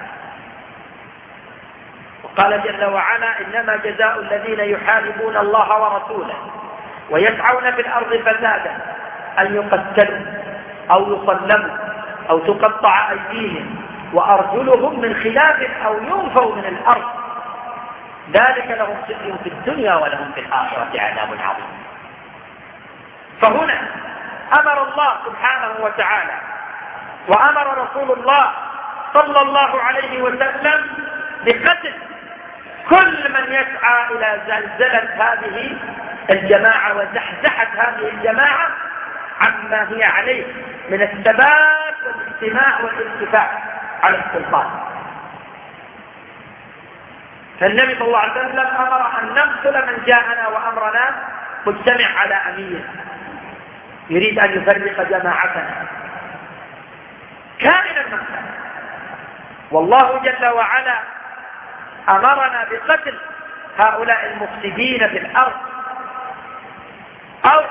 وقال جل وعلا: إنما جزاء الذين يحاربون الله ورسوله ويسعون في الأرض فسادا أن يقتلوا أو يصلبوا أو تقطع أيديهم وأرجلهم من خلاف أو ينفوا من الأرض، ذلك لهم خزي في الدنيا ولهم في الآخرة عذاب عظيم. فهنا أمر الله سبحانه وتعالى وأمر رسول الله صلى الله عليه وسلم بقتل كل من يسعى إلى زلزلة هذه الجماعة وزحزحة هذه الجماعة عما هي عليه من الثبات والاجتماع والاتفاق على السلطان. فالنبي صلى الله عليه وسلم أمر أن نقتل من جاءنا وأمرنا مجتمع على أمير يريد أن يفرق جماعتنا كائنا من كان. والله جل وعلا أمرنا بقتل هؤلاء المفسدين في الأرض أو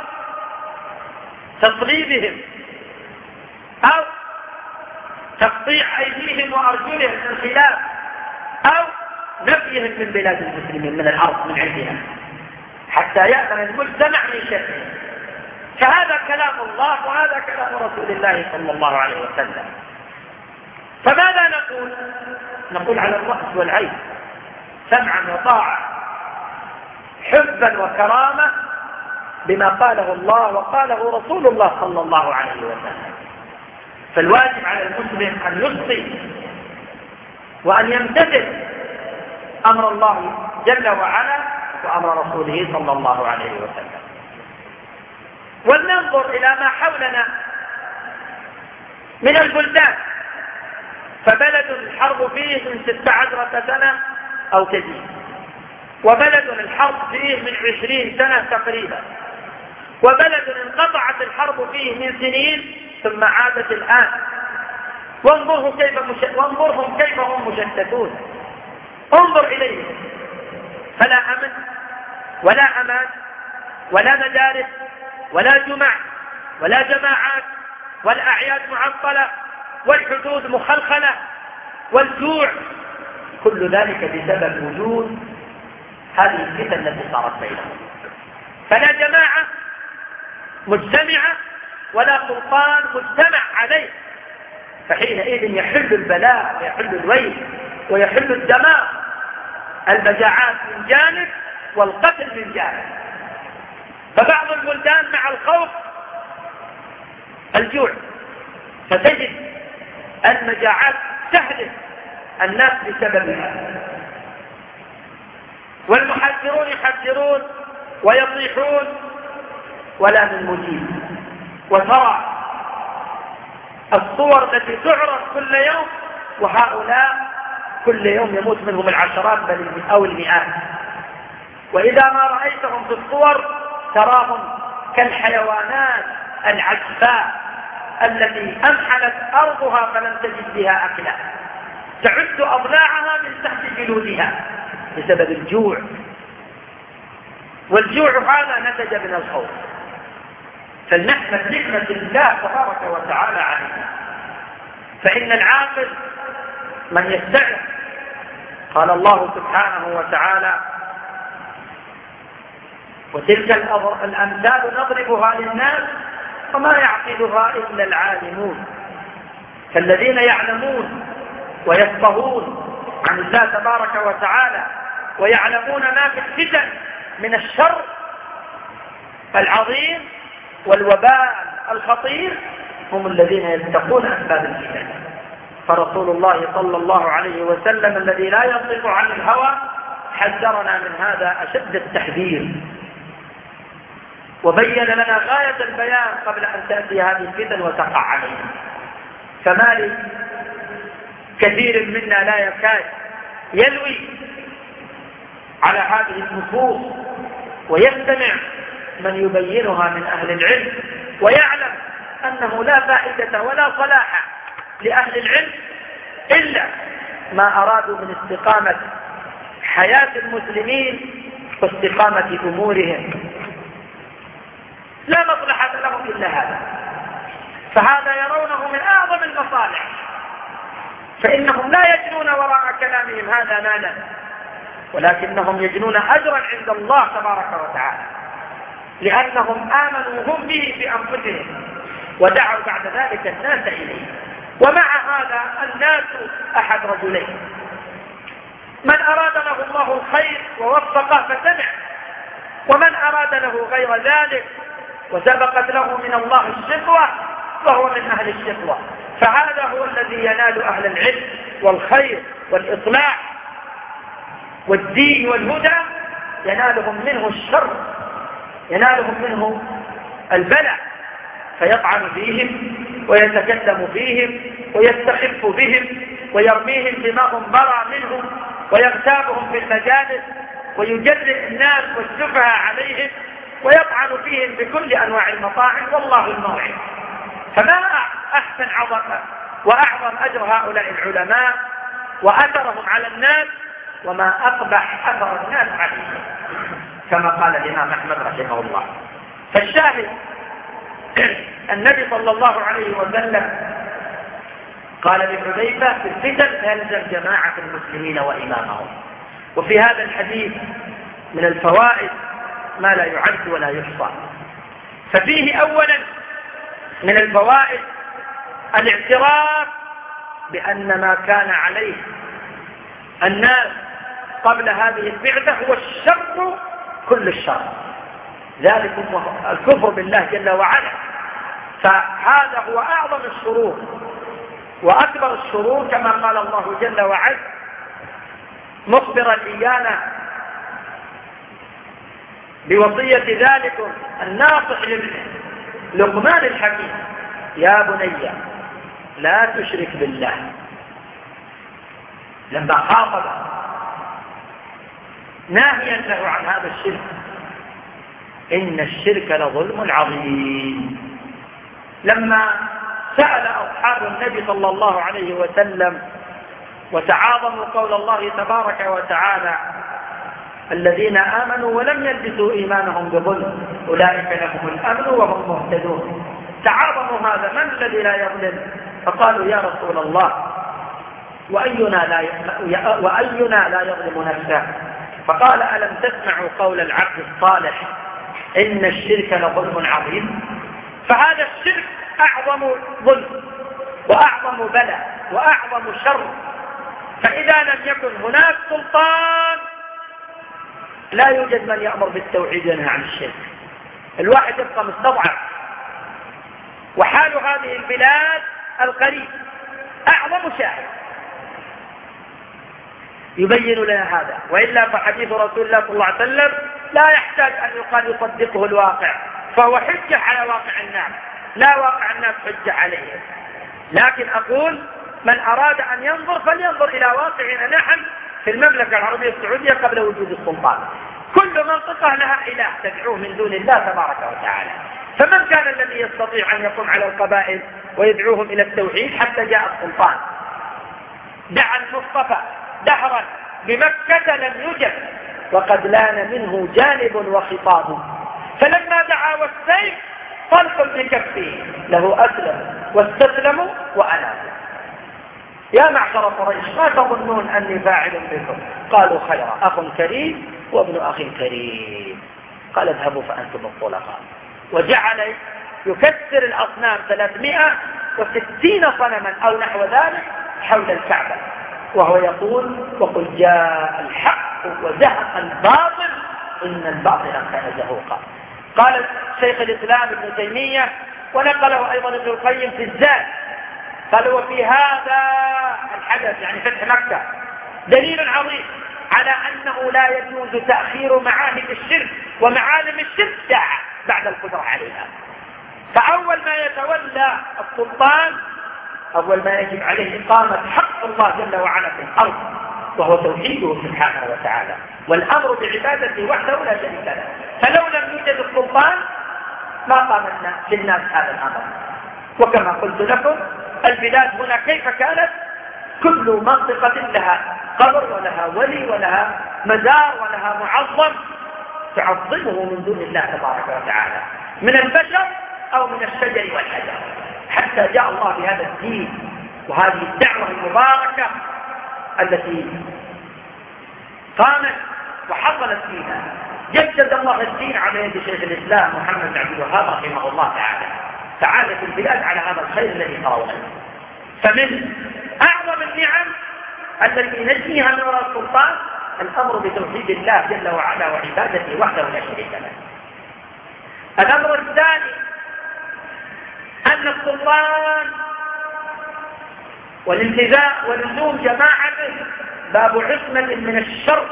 تصليبهم أو تقطيع أيديهم وأرجلهم من خلاف أو نفيهم من بلاد المسلمين من الأرض من عندنا حتى يأمن المجتمع من شره. فهذا كلام الله وهذا كلام رسول الله صلى الله عليه وسلم. فماذا نقول؟ نقول على الرأس والعين سمعا وطاعة حبا وكرامة بما قاله الله وقاله رسول الله صلى الله عليه وسلم. فالواجب على المسلم أن يصغي وأن يمتثل أمر الله جل وعلا وأمر رسوله صلى الله عليه وسلم. ولننظر إلى ما حولنا من البلدان، فبلد الحرب فيه من ست عشرة سنة أو تزيد، وبلد الحرب فيه من عشرين سنة تقريبا، وبلد انقطعت الحرب فيه من سنين ثم عادت الآن. وانظرهم كيف, مش... وانظرهم كيف هم مشتتون. انظر إليهم، فلا أمن ولا أمان ولا مدارس ولا جمع ولا جماعات والأعياد معطلة والحدود مخلخلة والجوع، كل ذلك بسبب وجود هذه الفتن التي صارت بينهم. فلا جماعة مجتمعة ولا سلطان مجتمع عليه، فحينئذ يحل البلاء ويحل الويل ويحل الدماء، المجاعات من جانب والقتل من جانب. فبعض البلدان مع الخوف الجوع، فتجد المجاعات تهلك الناس بسببها، والمحذرون يحذرون ويصيحون ولا من مجيب. وترى الصور التي تعرض كل يوم، وهؤلاء كل يوم يموت منهم العشرات بل أو المئات، وإذا ما رأيتهم في الصور تراهم كالحيوانات العجفاء التي أمحلت أرضها فلم تجد بها أكلا، تعد أضلاعها من تحت جلودها بسبب الجوع. والجوع هذا نتج من الخوف. فلنحمد نعمة الله تبارك وتعالى علينا. فإن العاقل من يستعر. قال الله سبحانه وتعالى: وتلك الأمثال نضربها للناس وما يعقلها إلا العالمون. فالذين يعلمون ويفقهون عن الله تبارك وتعالى ويعلمون ما في الفتن من الشر العظيم والوباء الخطير هم الذين يتقون أسباب الفتن. فرسول الله صلى الله عليه وسلم الذي لا ينطق عن الهوى حذرنا من هذا أشد التحذير، وبين لنا غاية البيان قبل أن تأتي هذه الفتن وتقع علينا. فما لي كثير منا لا يكاد يلوي على هذه النصوص ويستمع من يبينها من أهل العلم، ويعلم أنه لا فائدة ولا صلاح لأهل العلم إلا ما أرادوا من استقامة حياة المسلمين واستقامة أمورهم. لا مصلحة لهم إلا هذا، فهذا يرونه من أعظم المصالح، فإنهم لا يجنون وراء كلامهم هذا مالا، ولكنهم يجنون أجرا عند الله تبارك وتعالى، لأنهم آمنوا هم به بأنفسهم ودعوا بعد ذلك الناس إليه. ومع هذا الناس أحد رجلين: من أراد له الله الخير ووفقه فسمع، ومن أراد له غير ذلك وسبقت له من الله الشقوة فهو من أهل الشقوة. فهذا هو الذي ينال أهل العلم والخير والإصلاح والدين والهدى، ينالهم منه الشر، ينالهم منه البلاء، فيطعن فيهم ويتكلم فيهم ويستخف بهم ويرميهم بما هم برى منهم ويغتابهم في المجالس ويجرئ الناس والسفهاء عليهم ويطعن فيهم بكل أنواع المطاعن، والله الموعد. فما أحسن عظم وأعظم أجر هؤلاء العلماء وأثرهم على الناس، وما أقبح أثر الناس عليهم، كما قال الإمام أحمد رحمه الله. فالشاهد النبي صلى الله عليه وسلم قال لحذيفة: في الفتن تلزم جماعة المسلمين وإمامهم. وفي هذا الحديث من الفوائد ما لا يعد ولا يحصى. ففيه أولا من الفوائد الاعتراف بأن ما كان عليه الناس قبل هذه البعثة هو الشر كل الشر، ذلك الكفر بالله جل وعلا. فهذا هو أعظم الشرور وأكبر الشرور، كما قال الله جل وعلا مخبرا إيانا بوصية ذلكم الناصح لقمان الحكيم: يا بني لا تشرك بالله. لما خاطب ناهيا له عن هذا الشرك: إن الشرك لظلم عظيم. لما سأل أصحاب النبي صلى الله عليه وسلم وتعاظموا قول الله تبارك وتعالى: الذين آمنوا ولم يلبسوا إيمانهم بظلم أولئك لهم الأمن وهم مهتدون، تعاظموا هذا: من الذي لا يظلم؟ فقالوا: يا رسول الله وأينا لا وأينا لا يظلم نفسه؟ فقال: ألم تسمعوا قول العبد الصالح إن الشرك لظلم عظيم؟ فهذا الشرك أعظم ظلم، وأعظم بلاء وأعظم شر. فإذا لم يكن هناك سلطان لا يوجد من يأمر بالتوحيد وينهى عن الشرك، الواحد يبقى مستضعف. وحال هذه البلاد القريب أعظم شاهد يبين لنا هذا، وإلا فحديث رسول الله صلى الله عليه وسلم لا يحتاج أن يقال يصدقه الواقع، فهو حجة على واقع الناس، لا واقع الناس حجة عليه. لكن أقول من أراد أن ينظر فلينظر إلى واقعنا نحن في المملكة العربية السعودية قبل وجود السلطان. كل منطقة لها إله تدعوه من دون الله تبارك وتعالى. فمن كان الذي يستطيع أن يقوم على القبائل ويدعوهم إلى التوحيد حتى جاء السلطان؟ دعا المصطفى دهرا بمكة لم يوجد، وقد لان منه جانب وخطاب، فلما دعا والسيف طلق بكفه له أسلم واستسلموا وأنابوا. يا معشر قريش ما تظنون أني فاعل بكم؟ قالوا خيرا، أخ كريم وابن أخ كريم. قال اذهبوا فأنتم الطلقاء. وجعل يكسر الأصنام ثلاثمائة وستين صنما أو نحو ذلك حول الكعبة، وهو يقول وقل جاء الحق وزهق الباطل إن الباطل كان زهوقا. قال شيخ الإسلام ابن تيمية ونقله أيضا ابن القيم في الزاد، قال وفي هذا الحدث يعني فتح مكة دليل عظيم على أنه لا يجوز تأخير معاهد الشرك ومعالم الشرك ساعة بعد القدرة عليها. فأول ما يتولى السلطان أول ما يجب عليه إقامة حق الله جل وعلا في الأرض، وهو توحيده سبحانه وتعالى والأمر بعبادته وحده لا شريك له. فلو لم يوجد السلطان ما قام للناس هذا الأمر. وكما قلت لكم البلاد هنا كيف كانت؟ كل منطقة لها قبر ولها ولي ولها مزار ولها معظم تعظمه من دون الله تبارك وتعالى، من البشر أو من الشجر والحجر، حتى جاء الله بهذا الدين وهذه الدعوة المباركة التي قامت وحصلت فيها. جدد الله الدين على يد شيخ الإسلام محمد بن عبد الوهاب رحمه الله تعالى، فعادت البلاد على هذا الخير الذي ترونه. فمن أعظم النعم التي نجنيها من وراء السلطان الأمر بتوحيد الله جل وعلا وعبادته وحده لا شريك له. الأمر الثاني أن السلطان والانتزاع ولزوم جماعته باب عصمة من الشر،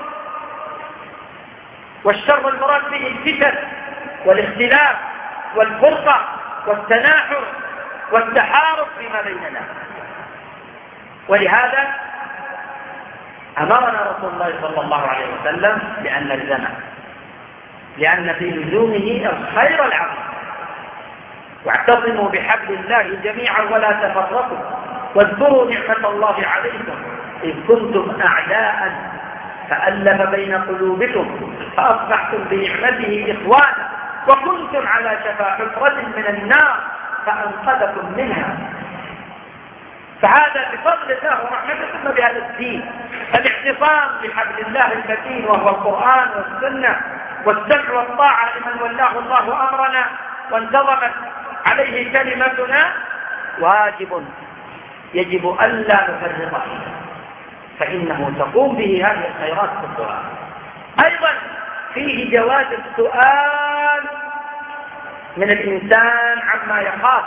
والشر المراد به الفتن والاختلاف والفرقة والتناحر والتحارب فيما بيننا. ولهذا أمرنا رسول الله صلى الله عليه وسلم بأن نلزمه، لأن في لزومه الخير العظيم. واعتصموا بحبل الله جميعا ولا تفرقوا واذكروا نعمة الله عليكم إذ كنتم أعداء فألف بين قلوبكم فأصبحتم بنعمته إخوانا وكنتم على شفا حفرة من النار فأنقذكم منها. فهذا بفضل الله ورحمته ثم بهذا الدين. الاعتصام بحبل الله المتين وهو القرآن والسنة والسمع والطاعة لمن ولاه الله أمرنا وانتظمت عليه كلمتنا واجب يجب ألا نفرط فيه، فإنه تقوم به هذه الخيرات كلها. أيضا فيه جواز السؤال من الإنسان عما يخاف،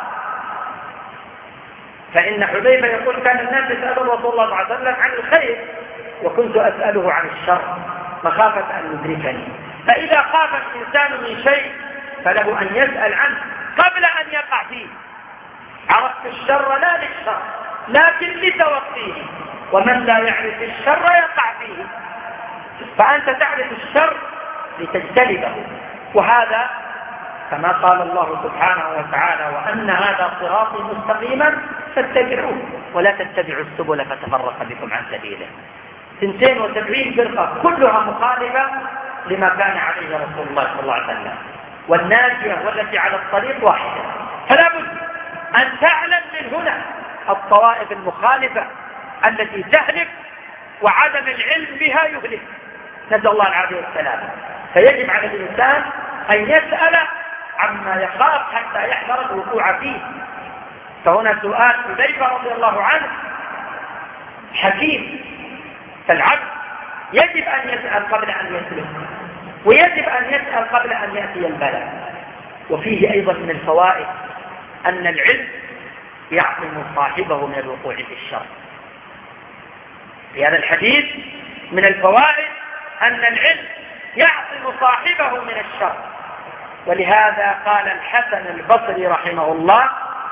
فإن حذيفة يقول كان الناس يسألون رسول الله صلى الله عليه وسلم عن الخير وكنت أسأله عن الشر مخافة أن يدركني. فإذا خاف الإنسان من شيء فله أن يسأل عنه قبل أن يقع فيه. عرفت الشر لا للشر لكن لتوقيه، ومن لا يعرف الشر يقع فيه. فأنت تعرف الشر لتجتنبه، وهذا كما قال الله سبحانه وتعالى وأن هذا صراطي مستقيما فاتبعوه ولا تتبعوا السبل فتفرق بكم عن سبيله. اثنتين وسبعين فرقة كلها مخالفة لما كان عليه رسول الله صلى الله عليه وسلم، والناجية والتي على الطريق واحدة. فلا بد أن تعلم من هنا الطوائف المخالفة التي تهلك وعدم العلم بها يهلك، نسأل الله العافية والسلامة. فيجب على الإنسان أن يسأل عما يخاف حتى يحذر الوقوع فيه. فهنا سؤال حذيفة رضي الله عنه حكيم، فالعبد يجب أن يسأل قبل أن يسلم، ويجب أن يسأل قبل أن يأتي البلاء. وفيه أيضا من الفوائد أن العلم يعصم صاحبه من الوقوع في الشر. في هذا الحديث من الفوائد أن العلم يعصم صاحبه من الشر. ولهذا قال الحسن البصري رحمه الله: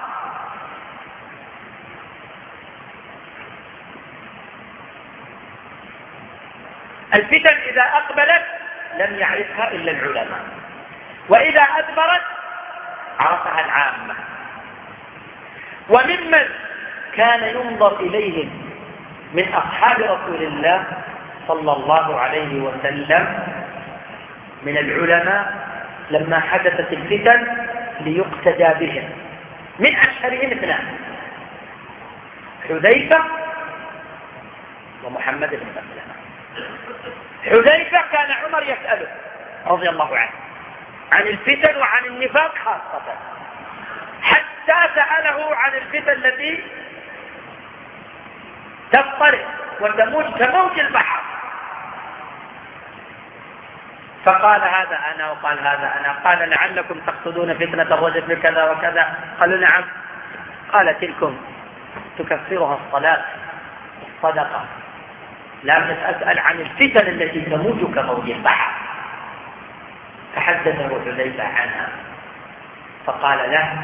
الفتن إذا أقبلت لم يعرفها إلا العلماء، وإذا أدبرت عرفها العامة. وممن كان ينظر إليهم من أصحاب رسول الله صلى الله عليه وسلم من العلماء لما حدثت الفتن ليقتدى بهم، من أشهرهم اثنان: حذيفة ومحمد بن مسلمة. حذيفة كان عمر يسأله رضي الله عنه عن الفتن وعن النفاق خاصة، حتى سأله عن الفتن التي تضطرب وتموج كموج البحر، فقال هذا أنا وقال هذا أنا. قال: لعلكم تقصدون فتنة الرجل بكذا وكذا. قالوا: نعم. قال: تلكم تكفرها الصلاة الصدقة، لا تسأل عن الفتن التي تموج كموج البحر. فحدثه حذيفة عنها فقال له: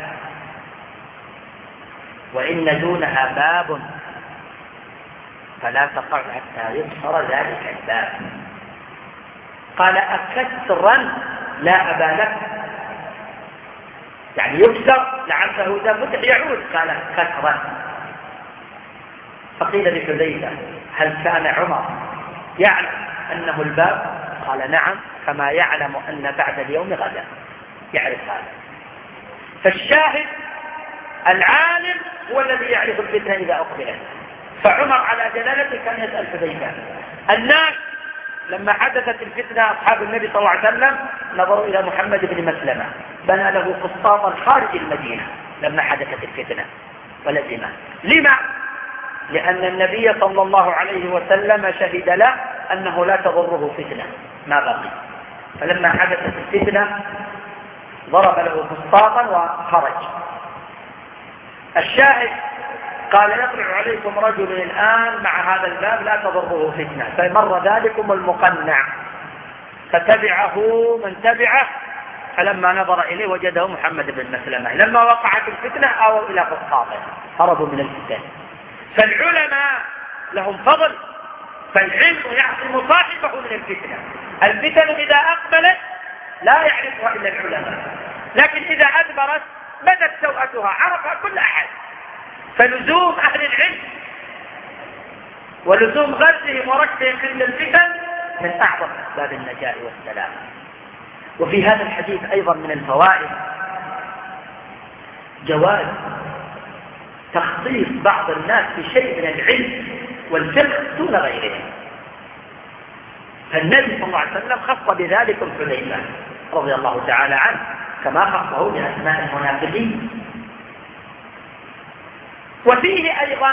وإن دونها باب فلا تقع حتى يبصر ذلك الباب. قال: أكثرا لا أبا لك، يعني يكسر لعله ذا فتح يعود. قال: كثرا. فقيل لحذيفة: هل كان عمر يعلم أنه الباب؟ قال: نعم، كما يعلم أن بعد اليوم غدا، يعرف هذا. فالشاهد العالم هو الذي يعرف الفتنة إذا أقبلت. فعمر على جلالته كان يسأل حذيفة. الناس لما حدثت الفتنة أصحاب النبي صلى الله عليه وسلم نظروا إلى محمد بن مسلمة، بنى له قسطاطا خارج المدينة لما حدثت الفتنة ولزمه. لما؟ لأن النبي صلى الله عليه وسلم شهد له أنه لا تضره فتنة ما بقي. فلما حدثت الفتنة ضرب له قسطاطا وخرج. الشاهد قال: يطلع عليكم رجل الآن مع هذا الباب لا تضره فتنة. فمر ذلكم المقنع فتبعه من تبعه، فلما نظر إليه وجده محمد بن مسلمة. لما وقعت الفتنة آووا إلى قسطاطه، هربوا من الفتن. فالعلماء لهم فضل، فالعلم يعصم صاحبه من الفتنة. الفتن إذا أقبلت لا يعرفها إلا العلماء، لكن إذا أدبرت بدت سوءتها عرفها كل أحد. فلزوم أهل العلم ولزوم غزهم وركزهم عند الفتن من أعظم أسباب النجاة والسلام. وفي هذا الحديث أيضا من الفوائد جواز تخصيص بعض الناس بشيء من العلم والفقه دون غيرهم. فالنبي صلى الله عليه وسلم خص بذلك حذيفة رضي الله تعالى عنه كما خصه بأسماء المنافقين. وفيه أيضا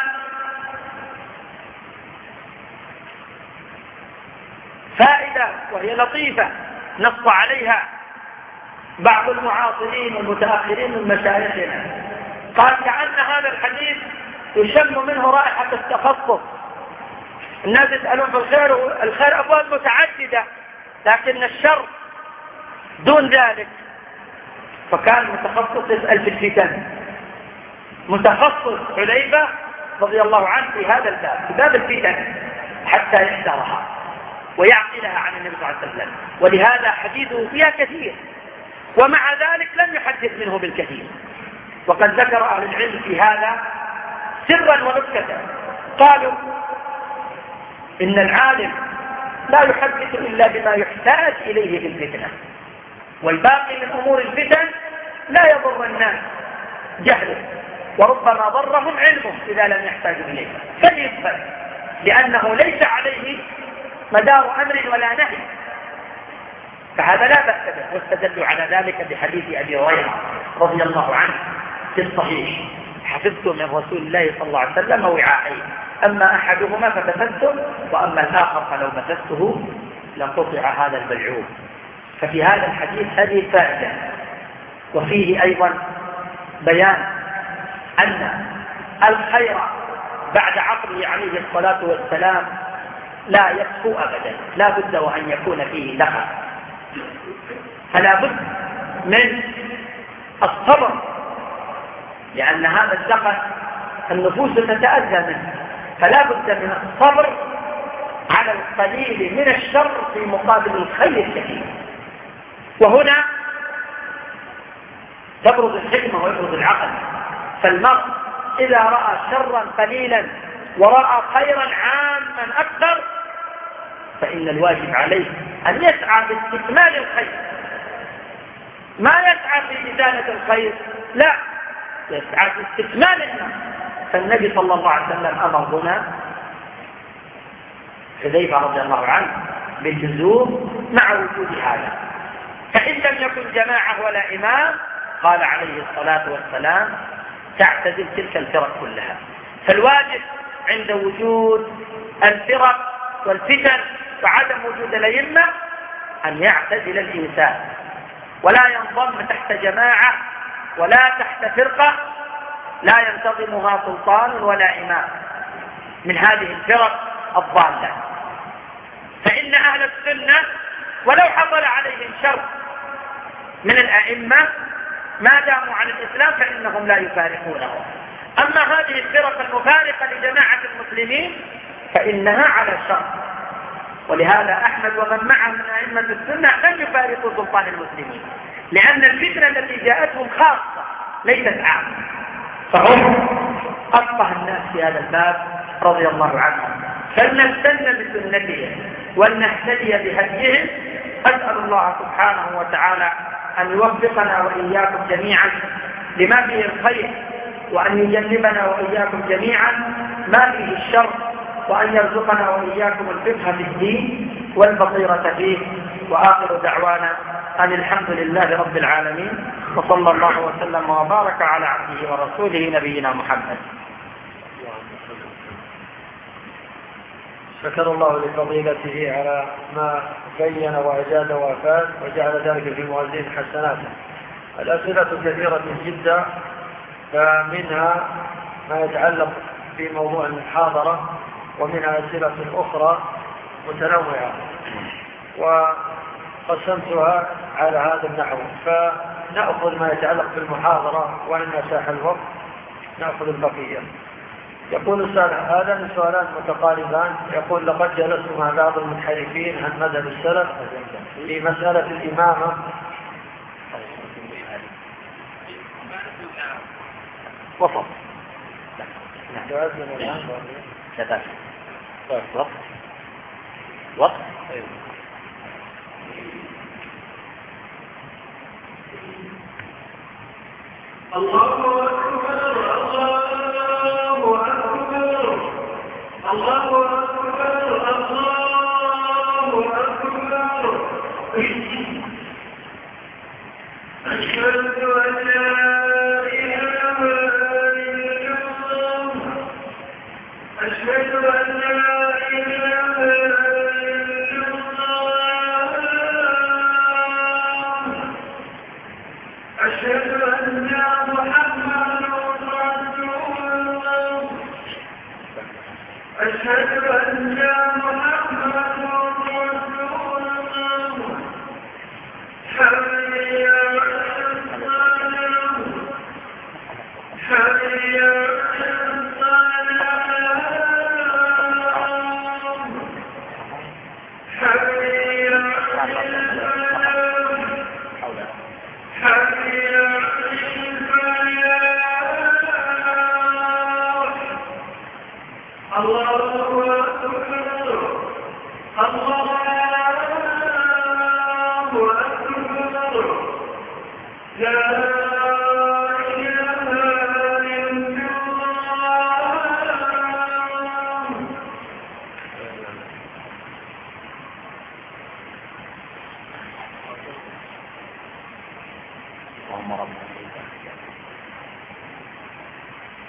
فائدة وهي لطيفة نص عليها بعض المعاصرين والمتأخرين من مشايخنا. قال: كأن هذا الحديث يشم منه رائحة التخصص. الناس يسألون في الخير، الخير أبواب متعددة لكن الشر دون ذلك. فكان متخصص يسأل في الفتن، متخصص حذيفة رضي الله عنه في هذا الباب، في باب الفتن، حتى يحذرها ويعقلها عن النبي صلى الله عليه وسلم. ولهذا حديثه فيها كثير، ومع ذلك لم يحدث منه بالكثير. وقد ذكر أهل العلم في هذا سرا ونكتة، قالوا إن العالم لا يحدث إلا بما يحتاج إليه في الفتنة، والباقي من أمور الفتن لا يضر الناس جهله، وربما ضرهم علمهم إذا لم يحتاجوا إليه فليقبل، لأنه ليس عليه مدار أمر ولا نهي. فهذا لا بأس به. واستدلوا على ذلك بحديث أبي هريرة رضي الله عنه في الصحيح، حفظت من رسول الله صلى الله عليه وسلم وعاءين، أما أحدهما فمسسته وأما الآخر فلو مسسته لقطع هذا البلعوم. ففي هذا الحديث هذه الفائدة. وفيه أيضا بيان أن الخير بعد عقله عليه الصلاة والسلام لا يكفو أبدا، لا بد وأن يكون فيه دخل، فلا بد من الصبر، لأن هذا الدخل النفوس تتأذى منه، فلا بد من الصبر على القليل من الشر في مقابل الخير الكثير. وهنا تبرز الحكمة ويبرز العقل. فالمرء إذا رأى شرا قليلا ورأى خيرا عاما أكثر فإن الواجب عليه أن يسعى باستكمال الخير، ما يسعى في إزالة الخير، لا، يسعى باستكمال النار. فالنبي صلى الله عليه وسلم أمر هنا حذيفة رضي الله عنه باللزوم مع وجود هذا. فإن لم يكن جماعة ولا إمام قال عليه الصلاة والسلام تعتزل تلك الفرق كلها. فالواجب عند وجود الفرق والفتن وعدم وجود الأئمة أن يعتزل الإنسان ولا ينضم تحت جماعة ولا تحت فرقة لا ينتظمها سلطان ولا إمام من هذه الفرق الضالة. فإن أهل السنة ولو حصل عليهم شر من الأئمة ما داموا على الإسلام فإنهم لا يفارقونه. أما هذه الفرق المفارقة لجماعة المسلمين فإنها على شر. ولهذا أحمد ومن معه من أئمة السنة لم يفارقوا سلطان المسلمين، لأن الفتنة التي جاءتهم خاصة ليست عامة، فهم أفقه الناس في هذا الباب رضي الله عنهم. فلنستنى بسنتهم ولنهتدي بهديهم. أسأل الله سبحانه وتعالى أن يوفقنا وإياكم جميعا لما فيه الخير، وأن يجنبنا وإياكم جميعا ما فيه الشر، وأن يرزقنا وإياكم الفقه في الدين والبصيرة فيه. وآخر دعوانا أن الحمد لله رب العالمين، وصلى الله وسلم وبارك على عبده ورسوله نبينا محمد. شكر الله لفضيلته على ما بين وأجاد وأفاد وجعل ذلك في موازين حسناته. الأسئلة كثيرة جدا، فمنها ما يتعلق في موضوع المحاضرة، ومنها أسئلة أخرى متنوعة، وقسمتها على هذا النحو. فنأخذ ما يتعلق بالمحاضرة، وإن أساح الوقت نأخذ البقية. يقول السؤال هذا من سؤالان متقاربان. يقول لقد جلست مع بعض المنحرفين عن مذهب السلف في مسألة الإمامة وصل وقت وقت الله أكبر الله أكبر الله أكبر الله أكبر أشهد أن لا إله إلا الله أشهد أن لا إله إلا الله أشهد أن محمدا رسول الله أشهد أن محمدا رسول الله حي على الصلاة حي على الصلاة حي على الفلاح حي على الفلاح. الله أكبر الله أكبر لا إله إلا الله. اللهم ربنا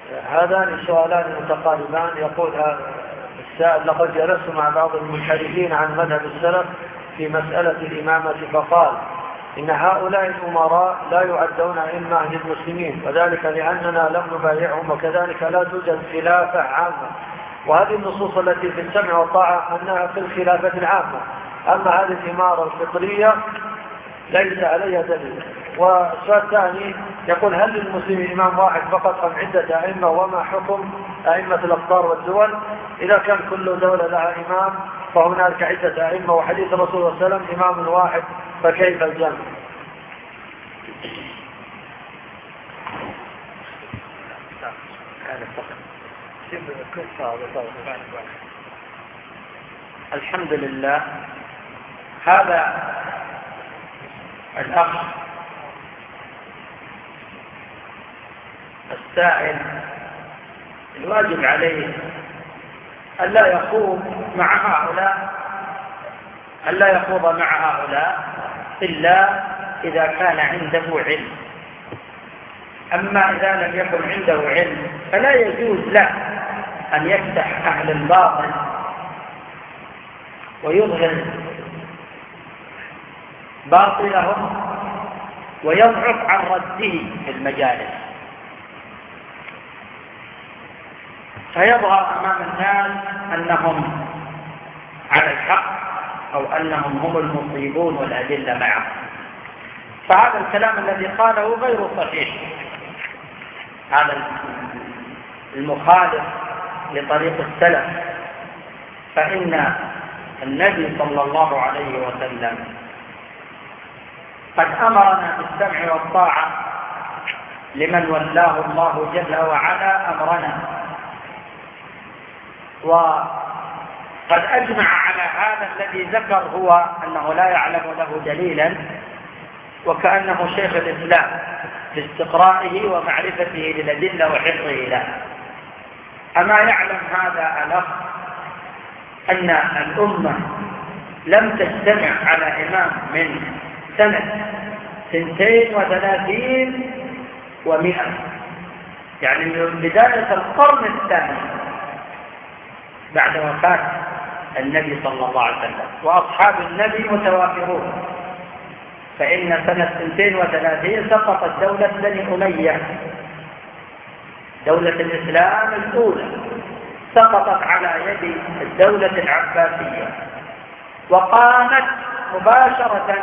هذان سؤالان متقاربان. يقول السائل: لقد جلست مع بعض المنحرفين عن مذهب السلف في مسألة الإمامة، فقال إن هؤلاء الأمراء لا يعدون أئمة للمسلمين، وذلك لأننا لم نبايعهم، وكذلك لا توجد خلافة عامة، وهذه النصوص التي في السمع والطاعة أنها في الخلافة العامة، أما هذه الإمارة الفطرية ليس عليها دليل. والسؤال الثاني يقول: هل للمسلم إمام واحد فقط أم عدة أئمة، وما حكم أئمة الأقطار والدول؟ إذا كان كل دولة لها إمام فهناك عدة أئمة، وحديث الرسول صلى الله عليه وسلم إمام واحد، فكيف الجمع؟ الحمد لله. هذا الأخ السائل الواجب عليه ألا يخوض مع هؤلاء ألا يخوض مع هؤلاء إلا إذا كان عنده علم. أما إذا لم يكن عنده علم فلا يجوز له أن يفتح أهل الباطل ويظهر باطلهم ويضعف عن رده في المجالس، فيظهر أمام الناس أنهم على الحق أو أنهم هم المصيبون والأدلة معهم. فهذا الكلام الذي قاله غير صحيح، هذا المخالف لطريق السلف. فإن النبي صلى الله عليه وسلم قد أمرنا بالسمع والطاعة لمن ولاه الله جل وعلا أمرنا، وقد أجمع على هذا الذي ذكر هو أنه لا يعلم له دليلا، وكأنه شيخ الإسلام باستقرائه ومعرفته للأدلة وحفظه له. أما يعلم هذا الأخ أن الأمة لم تجتمع على إمام من سنة سنتين وثلاثين ومئة، يعني من بداية القرن الثاني بعد وفاة النبي صلى الله عليه وسلم، وأصحاب النبي متوافرون. فإن سنة سنتين وثلاثين سقطت دولة بني أمية، دولة الإسلام الأولى سقطت على يد الدولة العباسية، وقامت مباشرة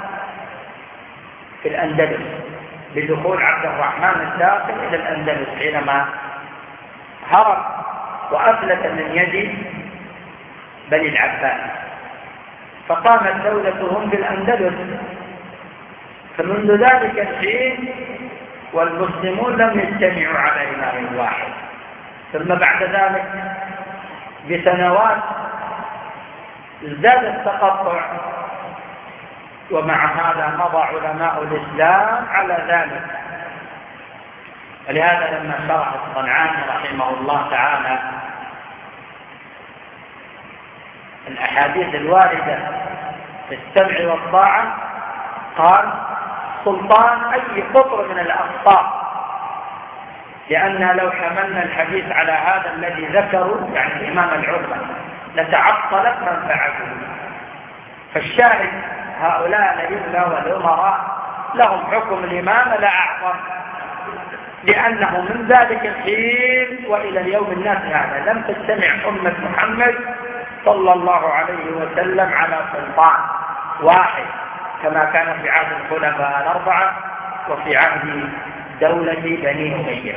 في الأندلس بدخول عبد الرحمن الداخل إلى الأندلس حينما هرب وأفلت من يد بني العباس، فقامت دولتهم بالأندلس. فمنذ ذلك الحين والمسلمون لم يجتمعوا على إمام واحد. ثم بعد ذلك بسنوات ازداد التقطع، ومع هذا مضى علماء الإسلام على ذلك. ولهذا لما شرح الصنعاني رحمه الله تعالى الأحاديث الواردة في السمع والطاعة قال: سلطان أي قطر من الأقطار، لأننا لو حملنا الحديث على هذا الذي ذكروا يعني الإمام العظمى لتعطلت منفعته. فالشاهد هؤلاء الأئمة والأمراء لهم حكم الإمامة لا أعظم، لأنه من ذلك الحين وإلى اليوم الناس هذا لم تجتمع أمة محمد صلى الله عليه وسلم على سلطان واحد كما كان في عهد الخلفاء الأربعة وفي عهد دولة بني أمية.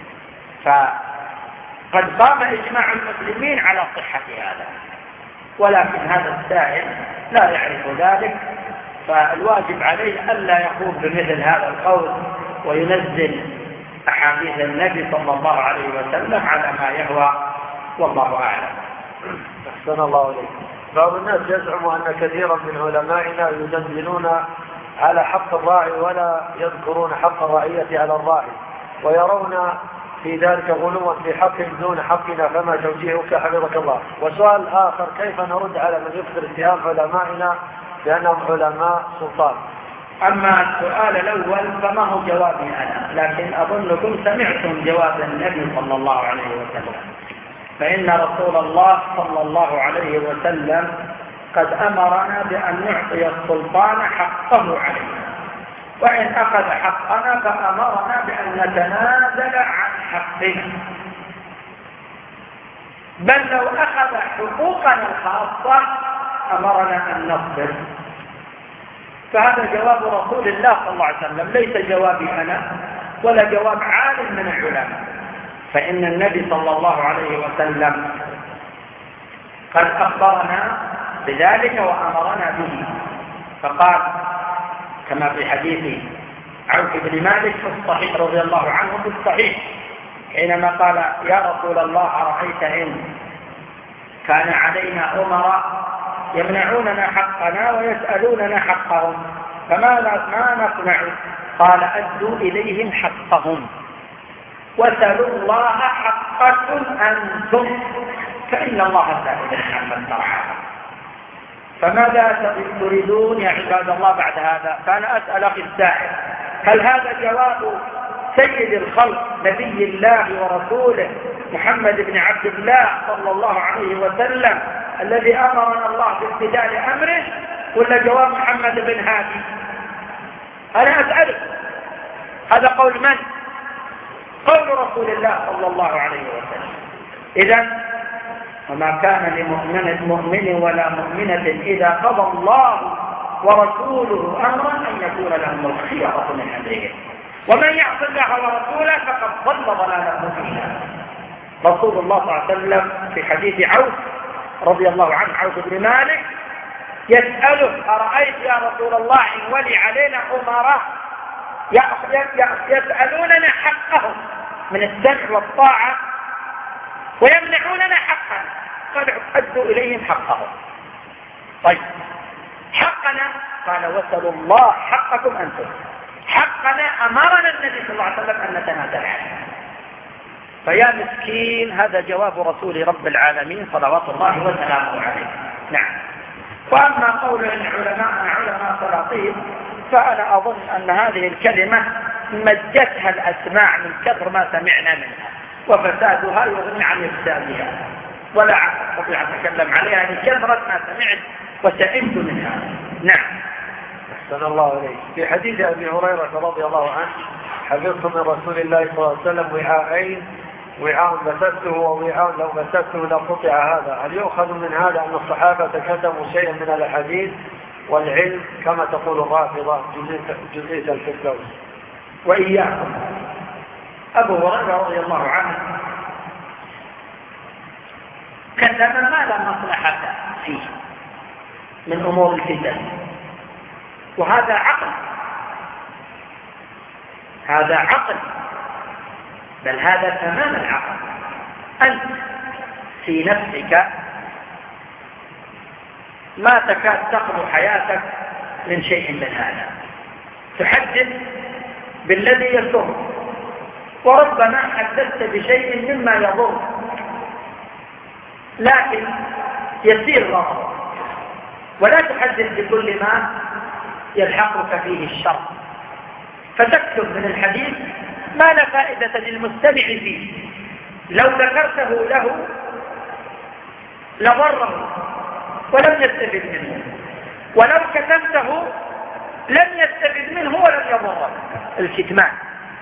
فقد قام إجماع المسلمين على صحة هذا، ولكن هذا السائل لا يعرف ذلك، فالواجب عليه ألا يقوم بمثل هذا القول وينزل أحاديث النبي صلى الله عليه وسلم على ما يهوى، والله أعلم. أحسن الله إليك. بعض الناس يزعم أن كثيرا من علمائنا يدندنون على حق الراعي ولا يذكرون حق الرعية على الراعي، ويرون في ذلك غلوا في حق دون حقنا، فما توجيهك حفظك الله؟ وسؤال آخر: كيف نرد على من يكثر اتهام علمائنا بأنهم علماء سلطان؟ أما السؤال الأول فما هو جوابي أنا، لكن أظنكم سمعتم جواب النبي صلى الله عليه وسلم، فإن رسول الله صلى الله عليه وسلم قد أمرنا بأن نعطي السلطان حقه علينا، وإن أخذ حقنا فأمرنا بأن نتنازل عن حقنا، بل لو أخذ حقوقنا الخاصة أمرنا أن نصبر. فهذا جواب رسول الله صلى الله عليه وسلم، ليس جوابي أنا ولا جواب عالم من العلماء، فإن النبي صلى الله عليه وسلم قد أخبرنا بذلك وأمرنا به، فقال كما في حديث عوف بن مالك في الصحيح رضي الله عنه في الصحيح حينما قال يا رسول الله أرأيت إن كان علينا أمراء يمنعوننا حقنا ويسألوننا حقهم فما ما نصنع؟ قال أدوا إليهم حقهم وسألوا الله حقكم أنتم فإن الله سائل عما استرعاكم. فماذا تريدون يا عباد الله بعد هذا؟ فأنا أسأل أخي السائل، هل هذا جواب سيد الخلق نبي الله ورسوله محمد بن عبد الله صلى الله عليه وسلم الذي أمرنا الله بامتثال أمره، ولا جواب محمد بن هادي؟ أنا أسألك، هذا قول من؟ قول رسول الله صلى الله عليه وسلم. إذن وما كان لمؤمن مؤمن ولا مؤمنة إذا قضى الله ورسوله أمرا أن يكون لهم الخيرة من أمرهم ومن يعص الله ورسوله فقد ضل ضلالا مبينا. رسول الله صلى الله عليه وسلم في حديث عوف رضي الله عنه عوف بن مالك يسأله أرأيت يا رسول الله إن ولي علينا أمراء يسألوننا حقهم من السمع والطاعة ويمنعوننا حقا، قال أدوا إليهم حقهم. طيب حقنا؟ قال وسلوا الله حقكم أنتم. حقنا أمرنا النبي صلى الله عليه وسلم أن نتنازل عنه. فيا مسكين هذا جواب رسول رب العالمين صلوات الله وسلامه عليه. نعم. وأما قول العلماء علماء سلاطين فأنا أظن أن هذه الكلمة مجتها الأسماع من كثر ما سمعنا منها، وفسادها يغني عن إفسادها، ولا أستطيع أن أتكلم عليها من كثرة ما سمعت وسئمت منها. نعم. أحسن الله عليك. في حديث أبي هريرة رضي الله عنه حفظت من رسول الله صلى الله عليه وسلم وعاءين، وعاء مسسته ووعاء لو مسسته لقطع هذا. هل يؤخذ من هذا أن الصحابة كتموا شيئا من الحديث والعلم كما تقول الرافضة جزئية الفردوس؟ وإياكم. أبو هريرة رضي الله عنه كتب ما لا مصلحة فيه من أمور الفتن، وهذا عقل، هذا عقل، بل هذا تمام العقل. أنت في نفسك ما تكاد تخلو حياتك من شيء من هذا، تحدث بالذي يسر، وربما حدثت بشيء مما يضر لكن يسير ضرره، ولا تحدث بكل ما يلحقك فيه الشر، فتكتب من الحديث ما لا فائدة للمستمع فيه، لو ذكرته له لضره ولم يستفد منه، ولو كتمته لم يستفد منه ولم يضره. الكتمان.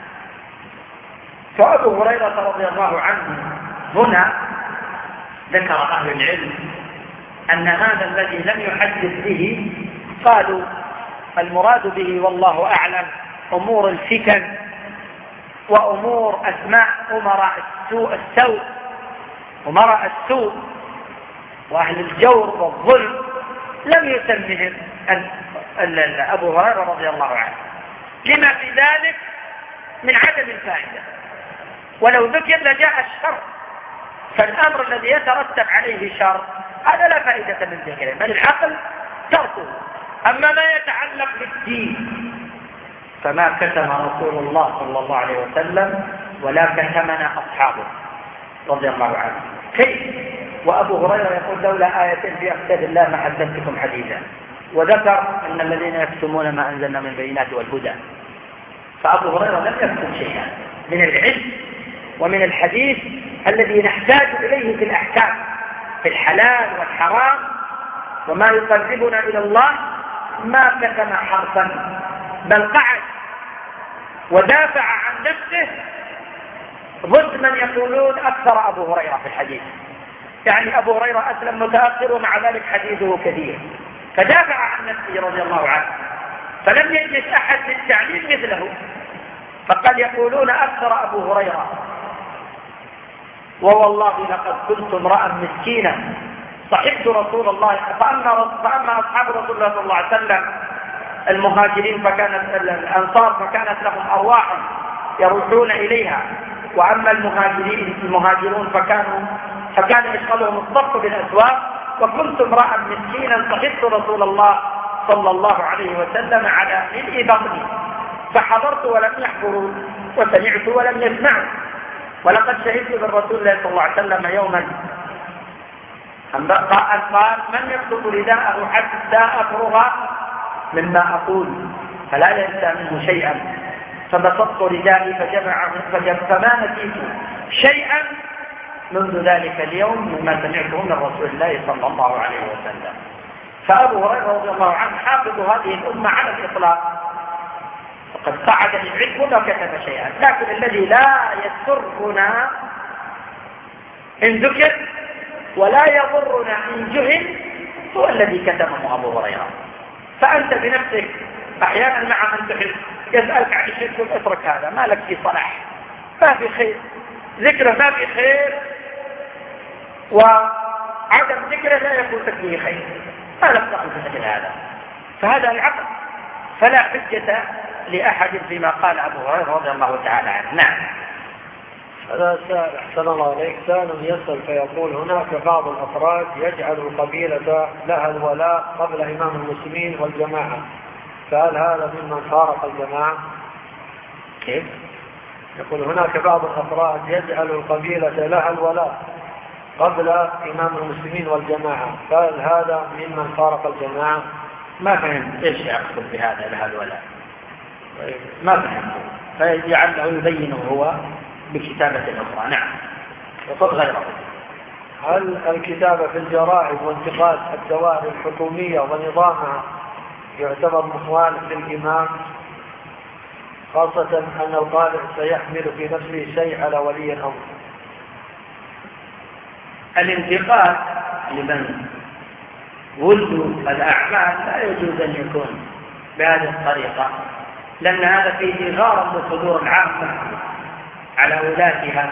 فأبو هريرة رضي الله عنه هنا ذكر أهل العلم أن هذا الذي لم يحدث به قالوا المراد به والله أعلم أمور الفتن وأمور أسماء أمراء السوء السوء أمراء السوء وأهل الجور والظلم لم يسمهم أبو هريرة رضي الله عنه لما في ذلك من عدم الفائدة، ولو ذكر لجاء الشر، فالأمر الذي يترتب عليه شر هذا لا فائدة من ذكره، بل العقل تركه. أما ما يتعلق بالدين فما كتم رسول الله صلى الله عليه وسلم ولا كتمنا أصحابه رضي الله عنه. كيف وأبو هريرة يقول لولا آية في كتاب الله ما حدثتكم حديثا؟ وذكر أن الذين يكتمون ما أنزلنا من البينات والهدى. فأبو هريرة لم يكتم شيئا من العلم ومن الحديث الذي نحتاج إليه في الأحكام، في الحلال والحرام وما يقربنا إلى الله. ما كتم حرفا، بل قعد ودافع عن نفسه ضد من يقولون أكثر أبو هريرة في الحديث. يعني أبو هريرة أسلم متأخر ومع ذلك حديثه كثير، فدافع عن نفسه رضي الله عنه، فلم يجلس أحد للتعليم مثله، فقد يقولون أكثر أبو هريرة. ووالله لقد كنت امرأ مسكينا صحبت رسول الله. فأما, فأما أصحاب رسول الله صلى الله عليه وسلم المهاجرين فكانت الأنصار فكانت لهم أرواح يروحون إليها، وأما المهاجرين المهاجرون فكانوا فكان يشغلهم الصف بالأسواق. وكنت امرأ مسكينا صحبت رسول الله صلى الله عليه وسلم على ملء بطني، فحضرت ولم يحضروا وسمعت ولم يسمعوا. ولقد شهدت بالرسول الله صلى الله عليه وسلم يوما قال من يبسط رداءه حتى أفرغ مما أقول فلا ينسى منه شيئا، فبسطت ردائي فجمعه فما نسيت شيئا منذ ذلك اليوم مما سمعته من رسول الله صلى الله عليه وسلم. فأبو هريرة رضي الله عنه حافظ هذه الأمة على الإطلاق، وقد قعد للعلم وما كتب شيئا. لكن الذي لا يسرنا إن ذكر ولا يضرنا إن جهل هو الذي كتمه أبو هريرة. فأنت بنفسك أحيانا مع من تحب يسألك عن الشرك اترك هذا، ما لك في صلاح، ما في خير، ذكره ما في خير، وعدم ذكره لا يفوتك به خير، ما لك دخل في مثل هذا. فهذا العقل، فلا حجة لأحد فيما قال أبو هريرة رضي الله تعالى عنه. نعم. هذا سائل أحسن الله عليك، سائل يسأل فيقول هناك بعض الأفراد يجعل القبيلة لها الولاء قبل إمام المسلمين والجماعة، فهل هذا ممن فارق الجماعة؟ كيف؟ يقول هناك بعض الأفراد يجعل القبيلة لها الولاء قبل إمام المسلمين والجماعة، فهل هذا ممن فارق الجماعة؟ ما فهمت ايش يقصد بهذا لها الولاء، ما فهمت، فيجعله يبينه هو بكتابة أخرى. نعم. وقد غيره. هل الكتابة في الجرائد وانتقاد الدوائر الحكومية ونظامها يعتبر مخالف للإمام، خاصة أن القارئ سيحمل في نفسه شيء على ولي الأمر؟ الانتقاد لمن ولوا الأعمال لا يجوز أن يكون بهذه الطريقة، لأن هذا فيه غارة لصدور العامة على ولاتها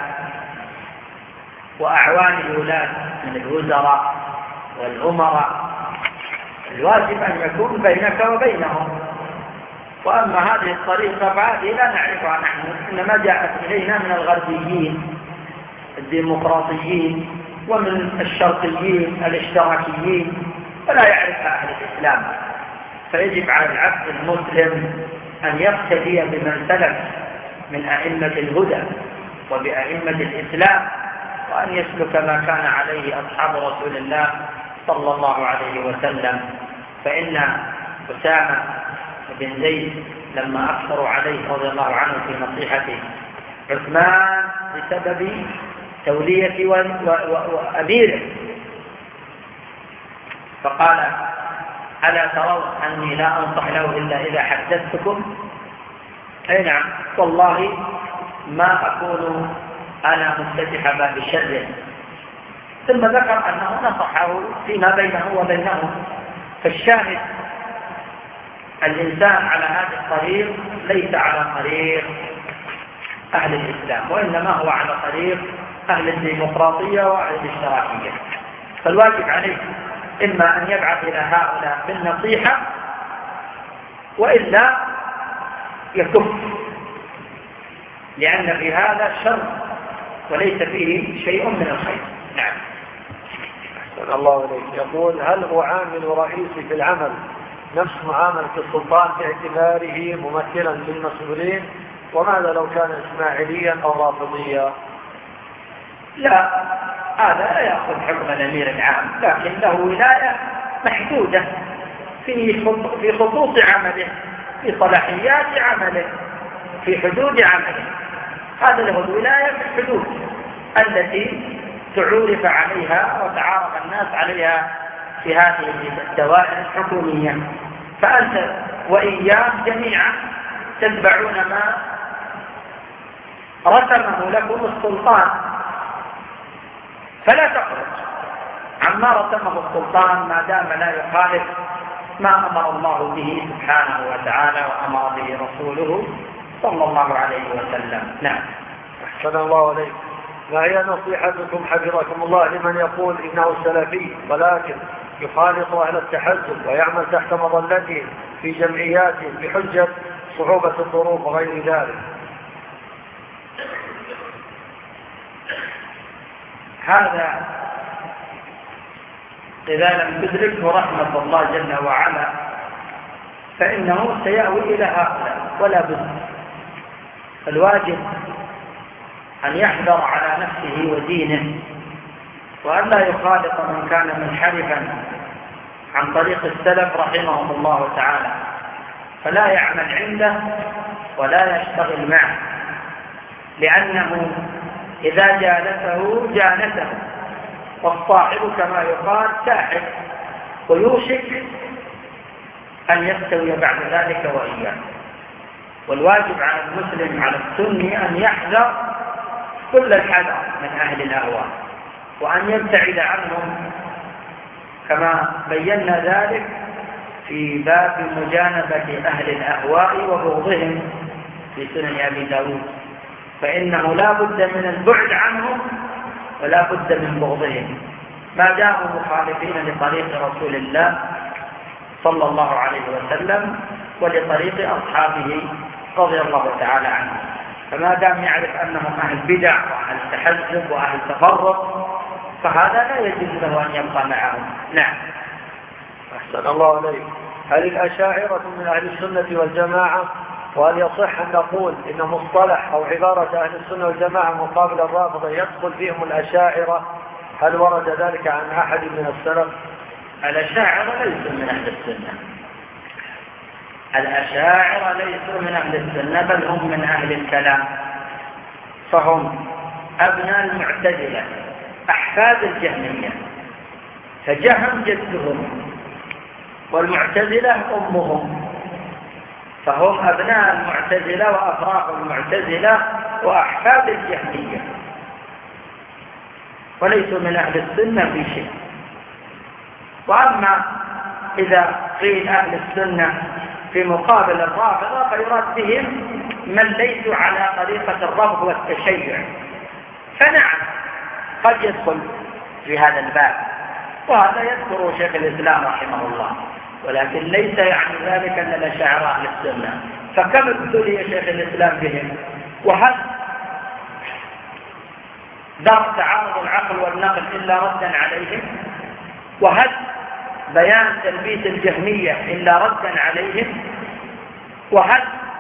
وأعوان الولاة من الوزراء والأمراء. الواجب أن يكون بينك وبينهم. وأما هذه الطريقة فهذه لا نعرفها نحن، إنما جاءت إلينا من الغربيين الديمقراطيين ومن الشرقيين الاشتراكيين، ولا يعرفها أهل الإسلام. فيجب على العبد المسلم أن يقتدي بمن سلف من أئمة الهدى وبأئمة الإسلام، وأن يسلك ما كان عليه أصحاب رسول الله صلى الله عليه وسلم. فإن أسامة بن زيد لما أكثروا عليه رضي الله عنه في نصيحة عثمان بسبب تولية وأميره، فقال ألا ترون أني لا أنصح له إلا إذا حدثتكم؟ أي نعم، والله ما أكون أنا مفتتح باب شر. ثم ذكر أنه نصحه فيما بينه وبينه. فالشاهد الإنسان على هذا الطريق ليس على طريق أهل الإسلام، وإنما هو على طريق أهل الديمقراطية وأهل الاشتراكية. فالواجب عليه إما أن يبعث إلى هؤلاء بالنصيحة وإلا يكف، لأن في هذا شر وليس فيه شيء من الخير. نعم. أحسن الله عليك. يقول هل أعامل رئيسي في العمل نفس معاملة السلطان باعتباره ممثلا للمسؤولين، وماذا لو كان إسماعيليا أو رافضيا؟ لا، هذا لا يأخذ حكم الأمير العام، لكن له ولاية محدودة في خطوط عمله، في صلاحيات عمله، في حدود عمله. هذا له الولاية في الحدود التي تعرف عليها وتعارف الناس عليها في هذه الدوائر الحكومية. فأنت وإياه جميعا تتبعون ما رسمه لكم السلطان، فلا تخرج عما رسمه السلطان ما دام لا يخالف ما أمر الله به سبحانه وتعالى وأمر به رسوله صلى الله عليه وسلم. نعم. أحسن الله عليك. ما هي نصيحتكم حفظكم الله لمن يقول إنه سلفي ولكن يخالط أهل التحزب ويعمل تحت مظلتهم في جمعياتهم بحجة صعوبة الظروف وغير ذلك؟ هذا إذا لم تدركه رحمة الله جل وعلا فإنه سيأوي إلى هؤلاء ولا بد. الواجب أن يحذر على نفسه ودينه وأن لا يخالط من كان منحرفا عن طريق السلف رحمهم الله تعالى، فلا يعمل عنده ولا يشتغل معه، لأنه إذا جالسه جانسه، والصاحب كما يقال ساحب، ويوشك أن يستوي بعد ذلك وإياه. والواجب على المسلم على السني أن يحذر كل الحذر من أهل الأهواء وأن يبتعد عنهم، كما بينا ذلك في باب مجانبة أهل الأهواء وبغضهم في سنن أبي داود، فإنه لا بد من البعد عنهم ولا بد من بغضهم ما داموا مخالفين لطريق رسول الله صلى الله عليه وسلم ولطريق أصحابه رضي الله تعالى عنهم. فما دام يعرف أنهم أهل بدع وأهل تحزب وأهل تفرق فهذا لا يجوز له أن يبقى معهم. نعم. أحسن الله عليك. هل الأشاعرة من أهل السنة والجماعة؟ وهل يصح أن نقول إن مصطلح أو عبارة أهل السنة والجماعة مقابل الرافضة يدخل فيهم الأشاعرة؟ هل ورد ذلك عن أحد من السلف؟ الأشاعرة ليسوا من أهل السنة، الأشاعرة ليسوا من أهل السنة بل هم من أهل الكلام، فهم أبناء المعتزلة أحفاد الجهمية، فجهم جدهم والمعتزلة أمهم، فهم أبناء المعتزلة وأفراق المعتزلة وأحفاد الجهمية، وليسوا من أهل السنة في شيء. وأما إذا قيل أهل السنة في مقابل الرافضة فيراد بهم من ليسوا على طريقة الرفض والتشيع، فنعم قد يدخل في هذا الباب، وهذا يذكر شيخ الإسلام رحمه الله، ولكن ليس يعني ذلك أن الأشاعرة أهل السنة. فكم ابتلي شيخ الإسلام بهم؟ وهل دار تعارض العقل والنقل إلا ردا عليهم؟ وهل بيان تلبيس الجهمية إلا ردا عليهم؟ وهل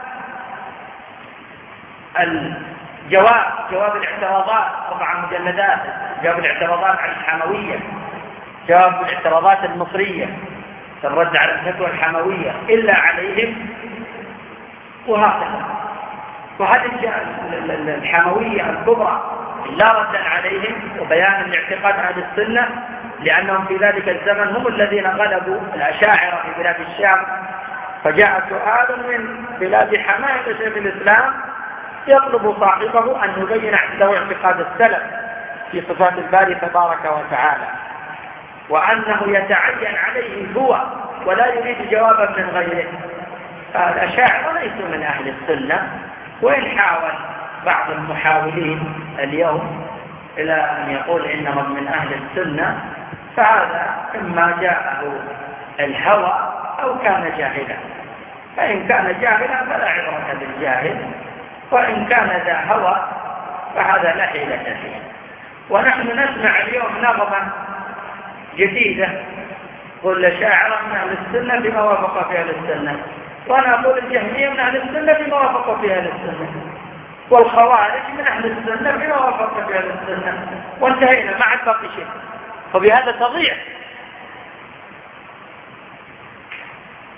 الجواب جواب الاعتراضات أربع مجلدات، جواب الاعتراضات عن الحموية، جواب الاعتراضات المصرية الرد على الفتوى الحموية إلا عليهم؟ وهكذا. وهل الحموية الكبرى لا ردا عليهم وبيانا لاعتقاد أهل السنة، لأنهم في ذلك الزمن هم الذين غلبوا الأشاعرة في بلاد الشام، فجاء سؤال من بلاد حماية شيخ الإسلام يطلب صاحبه أن يبين له اعتقاد السلف في صفات الباري تبارك وتعالى، وأنه يتعين عليه هو ولا يريد جوابا من غيره. فالأشاعرة ليسوا من أهل السنة، وإن حاول بعض المحاولين اليوم إلى أن يقول إنهم من أهل السنة فهذا إما جاءه الهوى أو كان جاهلا، فإن كان جاهلا فلا عبرة بالجاهل، وإن كان ذا هوى فهذا لا حيلة فيه. ونحن نسمع اليوم نغمة جديدة قل الأشاعرة من أهل السنة بما وافق في أهل السنة، وأنا أقول الجهمية من أهل السنة بما وافق في أهل السنة، والخوارج من أهل السنة بما وافق في أهل السنة، وانتهينا ما عاد باقي شيء. فبهذا تضيع.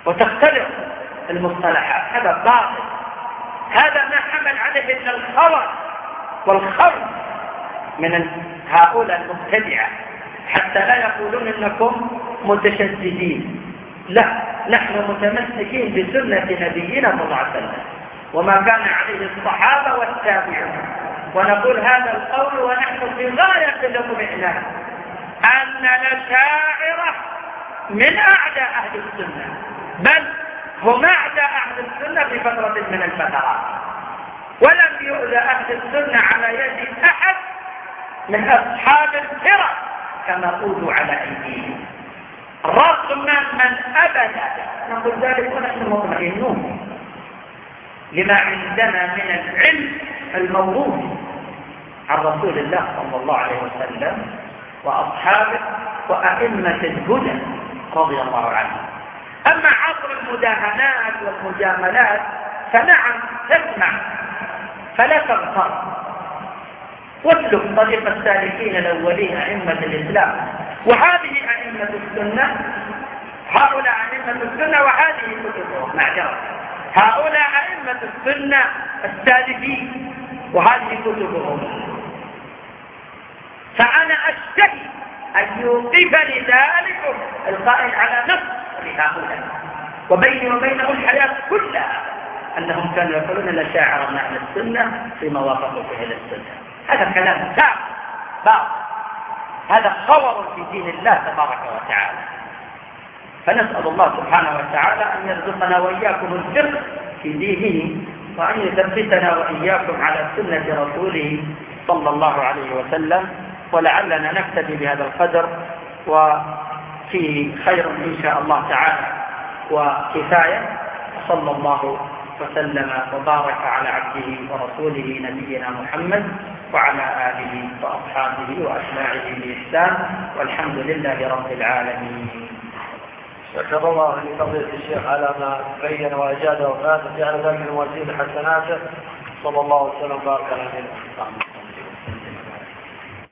وتختلف المصطلحات، هذا باطل، هذا ما حمل عليه إلا الخور والخرب من هؤلاء المبتدعة حتى لا يقولون إنكم متشددين. لا، نحن متمسكين بسنة نبينا صلى الله عليه وسلم وما كان عليه الصحابة والتابعون، ونقول هذا القول ونحن في غاية الاطمئنان أن الأشاعرة من أعداء أهل السنة، بل هم أعداء أهل السنة في فترة من الفترات، ولم يؤذى أهل السنة على يد أحد من أصحاب الفرق كما أوذوا على أيديهم، رغم من أبد. نقول ذلك ونحن مطمئنون لما عندنا من العلم الموروث عن رسول الله صلى الله عليه وسلم وأصحابه وأئمة الهدى رضي الله عنهم. أما عصر المداهنات والمجاملات فنعم تسمع فلا تغتر، واسلك طريق السالكين الأولين أئمة الإسلام، وهذه أئمة السنة، هؤلاء أئمة السنة وهذه كتبهم معجرة، هؤلاء أئمة السنة السالكين وهذه كتبهم. فأنا أشتهي أن يوقفني ذلك القائل على نص لهؤلاء، وبيني وبينه الحياة كلها أنهم كانوا يقولون الأشاعرة من أهل السنة فيما وافقوا فيه إلى السنة. هذا كلام باطل، هذا خور في دين الله تبارك وتعالى. فنسأل الله سبحانه وتعالى أن يرزقنا وإياكم الفقه في دينه، وأن يثبتنا وإياكم على سنة رسوله صلى الله عليه وسلم، ولعلنا نكتفي بهذا القدر، وفيه خير إن شاء الله تعالى وكفاية. صلى الله وسلم وبارك على عبده ورسوله نبينا محمد وعلى آله وأصحابه وأتباعه بإحسان، والحمد لله رب العالمين. شكر الله لفضيلة الشيخ على ما بين وأجاد وفات، جعل ذلك من موازين حسناته. صلى الله وسلم وبارك على نبينا محمد.